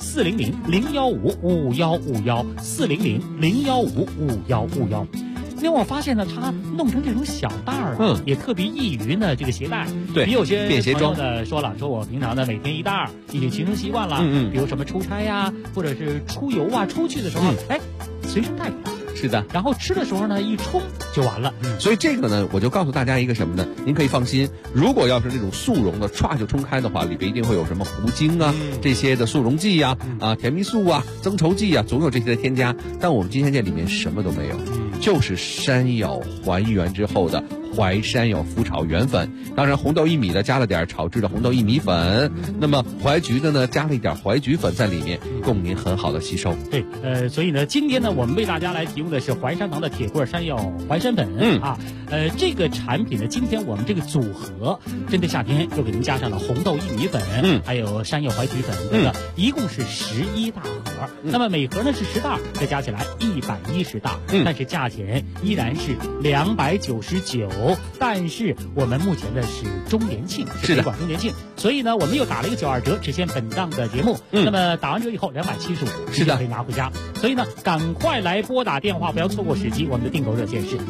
400-015-5151，400-015-5151。因为我发现呢，它弄成这种小袋儿也特别易于呢这个携带。 对， 有些便携装的说了，说我平常呢每天1袋已经形成习惯了。比如什么出差呀，或者是出游出去的时候，随身带一袋。 是的， 然后吃的时候呢，一冲就完了。 所以这个呢，我就告诉大家一个什么呢？您可以放心，如果要是那种速溶的，歘就冲开的话，里边一定会有什么糊精这些的速溶剂甜蜜素增稠剂总有这些的添加。但我们今天这里面什么都没有，就是山药还原之后的淮山药麸炒原粉，当然红豆薏米的加了点炒制的红豆薏米粉，那么淮菊的呢加了一点淮菊粉在里面，供您很好的吸收。 对，所以呢，今天呢我们为大家来提供的是淮山堂的铁棍山药淮山粉这个产品呢，今天我们这个组合针对夏天又给您加上了红豆薏米粉，还有山药淮菊粉等等，一共是11大盒。那么每盒呢是10袋，再加起来110袋，但是价钱依然是299。但是我们目前的是周年庆，是北广周年庆，所以呢，我们又打了一个92折，只限本档的节目。那么打完折以后275， 是的， 可以拿回家。所以呢，赶快来拨打电话，不要错过时机。我们的订购热线是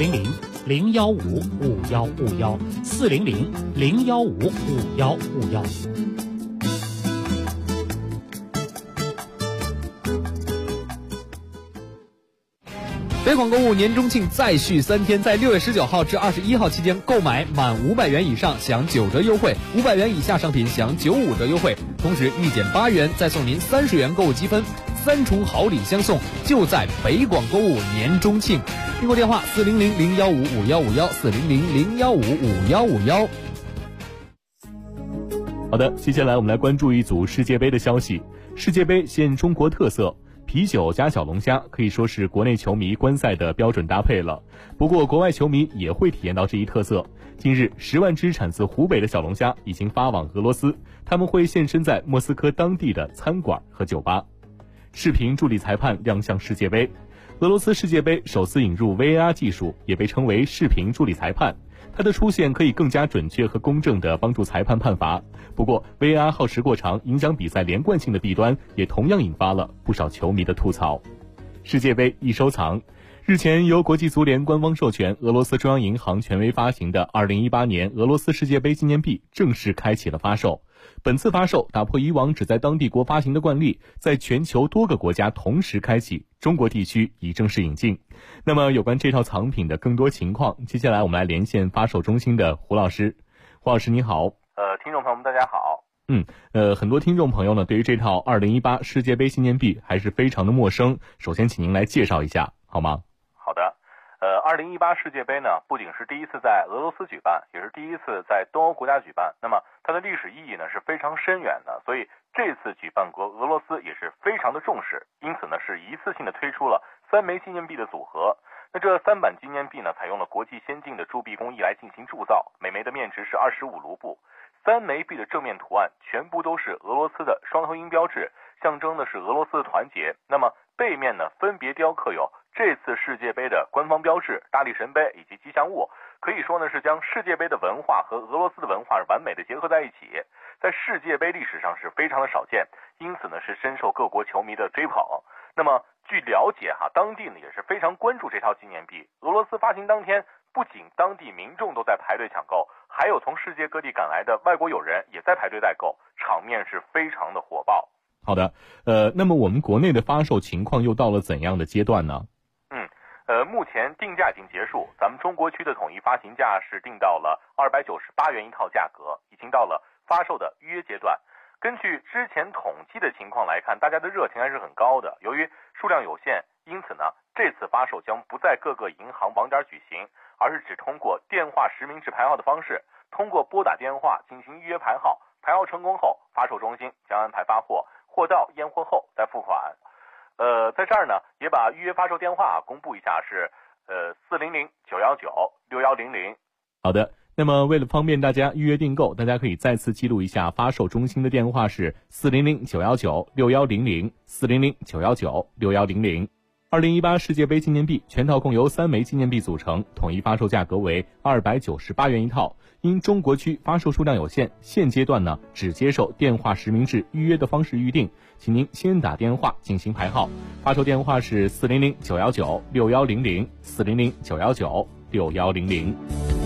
400-015-5151，400-015-5151。 北广购物年中庆再续3天，在6月19号至21号期间，购买满500元以上享9折优惠，500元以下商品享95折优惠，同时预减8元再送您30元购物积分，3重好礼相送，就在北广购物年中庆。订购电话400-015-5151，400-015-5151。 好的，接下来我们来关注一组世界杯的消息。世界杯现中国特色。啤酒加小龙虾可以说是国内球迷观赛的标准搭配了，不过国外球迷也会体验到这一特色。近日10万只产自湖北的小龙虾已经发往俄罗斯，他们会现身在莫斯科当地的餐馆和酒吧。视频助理裁判亮相世界杯。俄罗斯世界杯首次引入 VAR 技术，也被称为视频助理裁判。它的出现可以更加准确和公正地帮助裁判判罚。不过 VAR 耗时过长，影响比赛连贯性的弊端也同样引发了不少球迷的吐槽。世界杯易收藏。日前由国际足联官方授权，俄罗斯中央银行权威发行的2018年俄罗斯世界杯纪念币正式开启了发售。本次发售打破以往只在当地国发行的惯例，在全球多个国家同时开启，中国地区已正式引进。那么有关这套藏品的更多情况，接下来我们来连线发售中心的胡老师。胡老师你好。 听众朋友们大家好。 很多听众朋友呢对于这套2018世界杯纪念币还是非常的陌生，首先请您来介绍一下好吗？ 好的。2018世界杯呢，不仅是第一次在俄罗斯举办，也是第一次在东欧国家举办。那么它的历史意义呢是非常深远的，所以这次举办国俄罗斯也是非常的重视，因此呢是一次性的推出了3枚纪念币的组合。那这3版纪念币呢，采用了国际先进的铸币工艺来进行铸造，每枚的面值是25卢布。3枚币的正面图案全部都是俄罗斯的双头鹰标志，象征的是俄罗斯的团结。那么背面呢，分别雕刻有这次世界杯的官方标志、大力神杯以及吉祥物，可以说呢是将世界杯的文化和俄罗斯的文化完美的结合在一起，在世界杯历史上是非常的少见，因此呢是深受各国球迷的追捧。那么据了解当地呢也是非常关注这套纪念币。俄罗斯发行当天，不仅当地民众都在排队抢购，还有从世界各地赶来的外国友人也在排队代购，场面是非常的火爆。 好的，那么我们国内的发售情况又到了怎样的阶段呢？ 目前定价已经结束，咱们中国区的统一发行价是定到了298元一套价格，已经到了发售的预约阶段。根据之前统计的情况来看，大家的热情还是很高的。由于数量有限，因此呢，这次发售将不在各个银行网点举行，而是只通过电话实名制排号的方式，通过拨打电话进行预约排号，排号成功后，发售中心将安排发货，货到验货后再付款。在这儿呢，也把预约发售电话公布一下，是400-919-6100。 好的，那么为了方便大家预约订购，大家可以再次记录一下发售中心的电话是400-919-6100 400-919-6100。2018世界杯纪念币全套共由3枚纪念币组成，统一发售价格为298元一套。因中国区发售数量有限，现阶段呢只接受电话实名制预约的方式预定，请您先打电话进行排号。发售电话是400-919-6100 400-919-6100。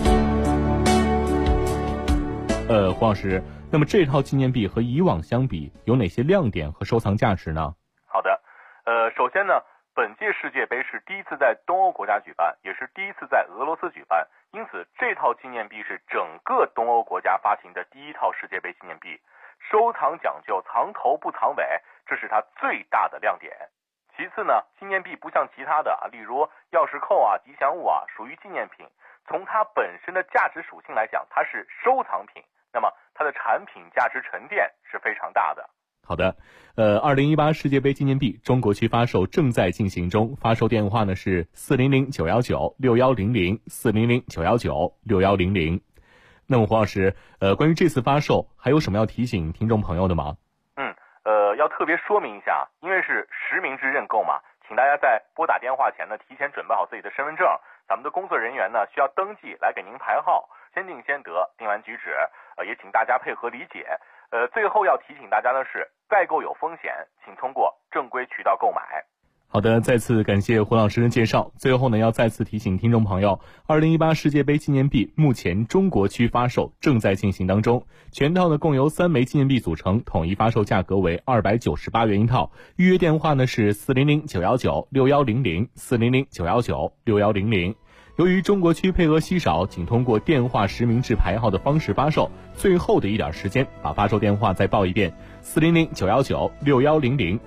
胡老师，那么这套纪念币和以往相比，有哪些亮点和收藏价值呢？ 好的，首先呢，本届世界杯是第一次在东欧国家举办，也是第一次在俄罗斯举办，因此这套纪念币是整个东欧国家发行的第一套世界杯纪念币。收藏讲究藏头不藏尾，这是它最大的亮点。其次呢，纪念币不像其他的例如钥匙扣吉祥物属于纪念品，从它本身的价值属性来讲，它是收藏品，那么它的产品价值沉淀是非常大的。 好的，2018世界杯纪念币中国区发售正在进行中，发售电话呢是400-919-6100 400-919-6100。那么胡老师，关于这次发售还有什么要提醒听众朋友的吗？ 要特别说明一下，因为是实名制认购嘛，请大家在拨打电话前呢，提前准备好自己的身份证，咱们的工作人员呢需要登记来给您排号，先定先得，定完举止，也请大家配合理解。最后要提醒大家的是，代购有风险，请通过正规渠道购买。 好的，再次感谢胡老师的介绍。最后呢，要再次提醒听众朋友，2018世界杯纪念币目前中国区发售正在进行当中，全套呢共由3枚纪念币组成，统一发售价格为298元一套。预约电话呢是400-919-6100，400-919-6100。由于中国区配额稀少，仅通过电话实名制排号的方式发售，最后的一点时间，把发售电话再报一遍：400-919-6100。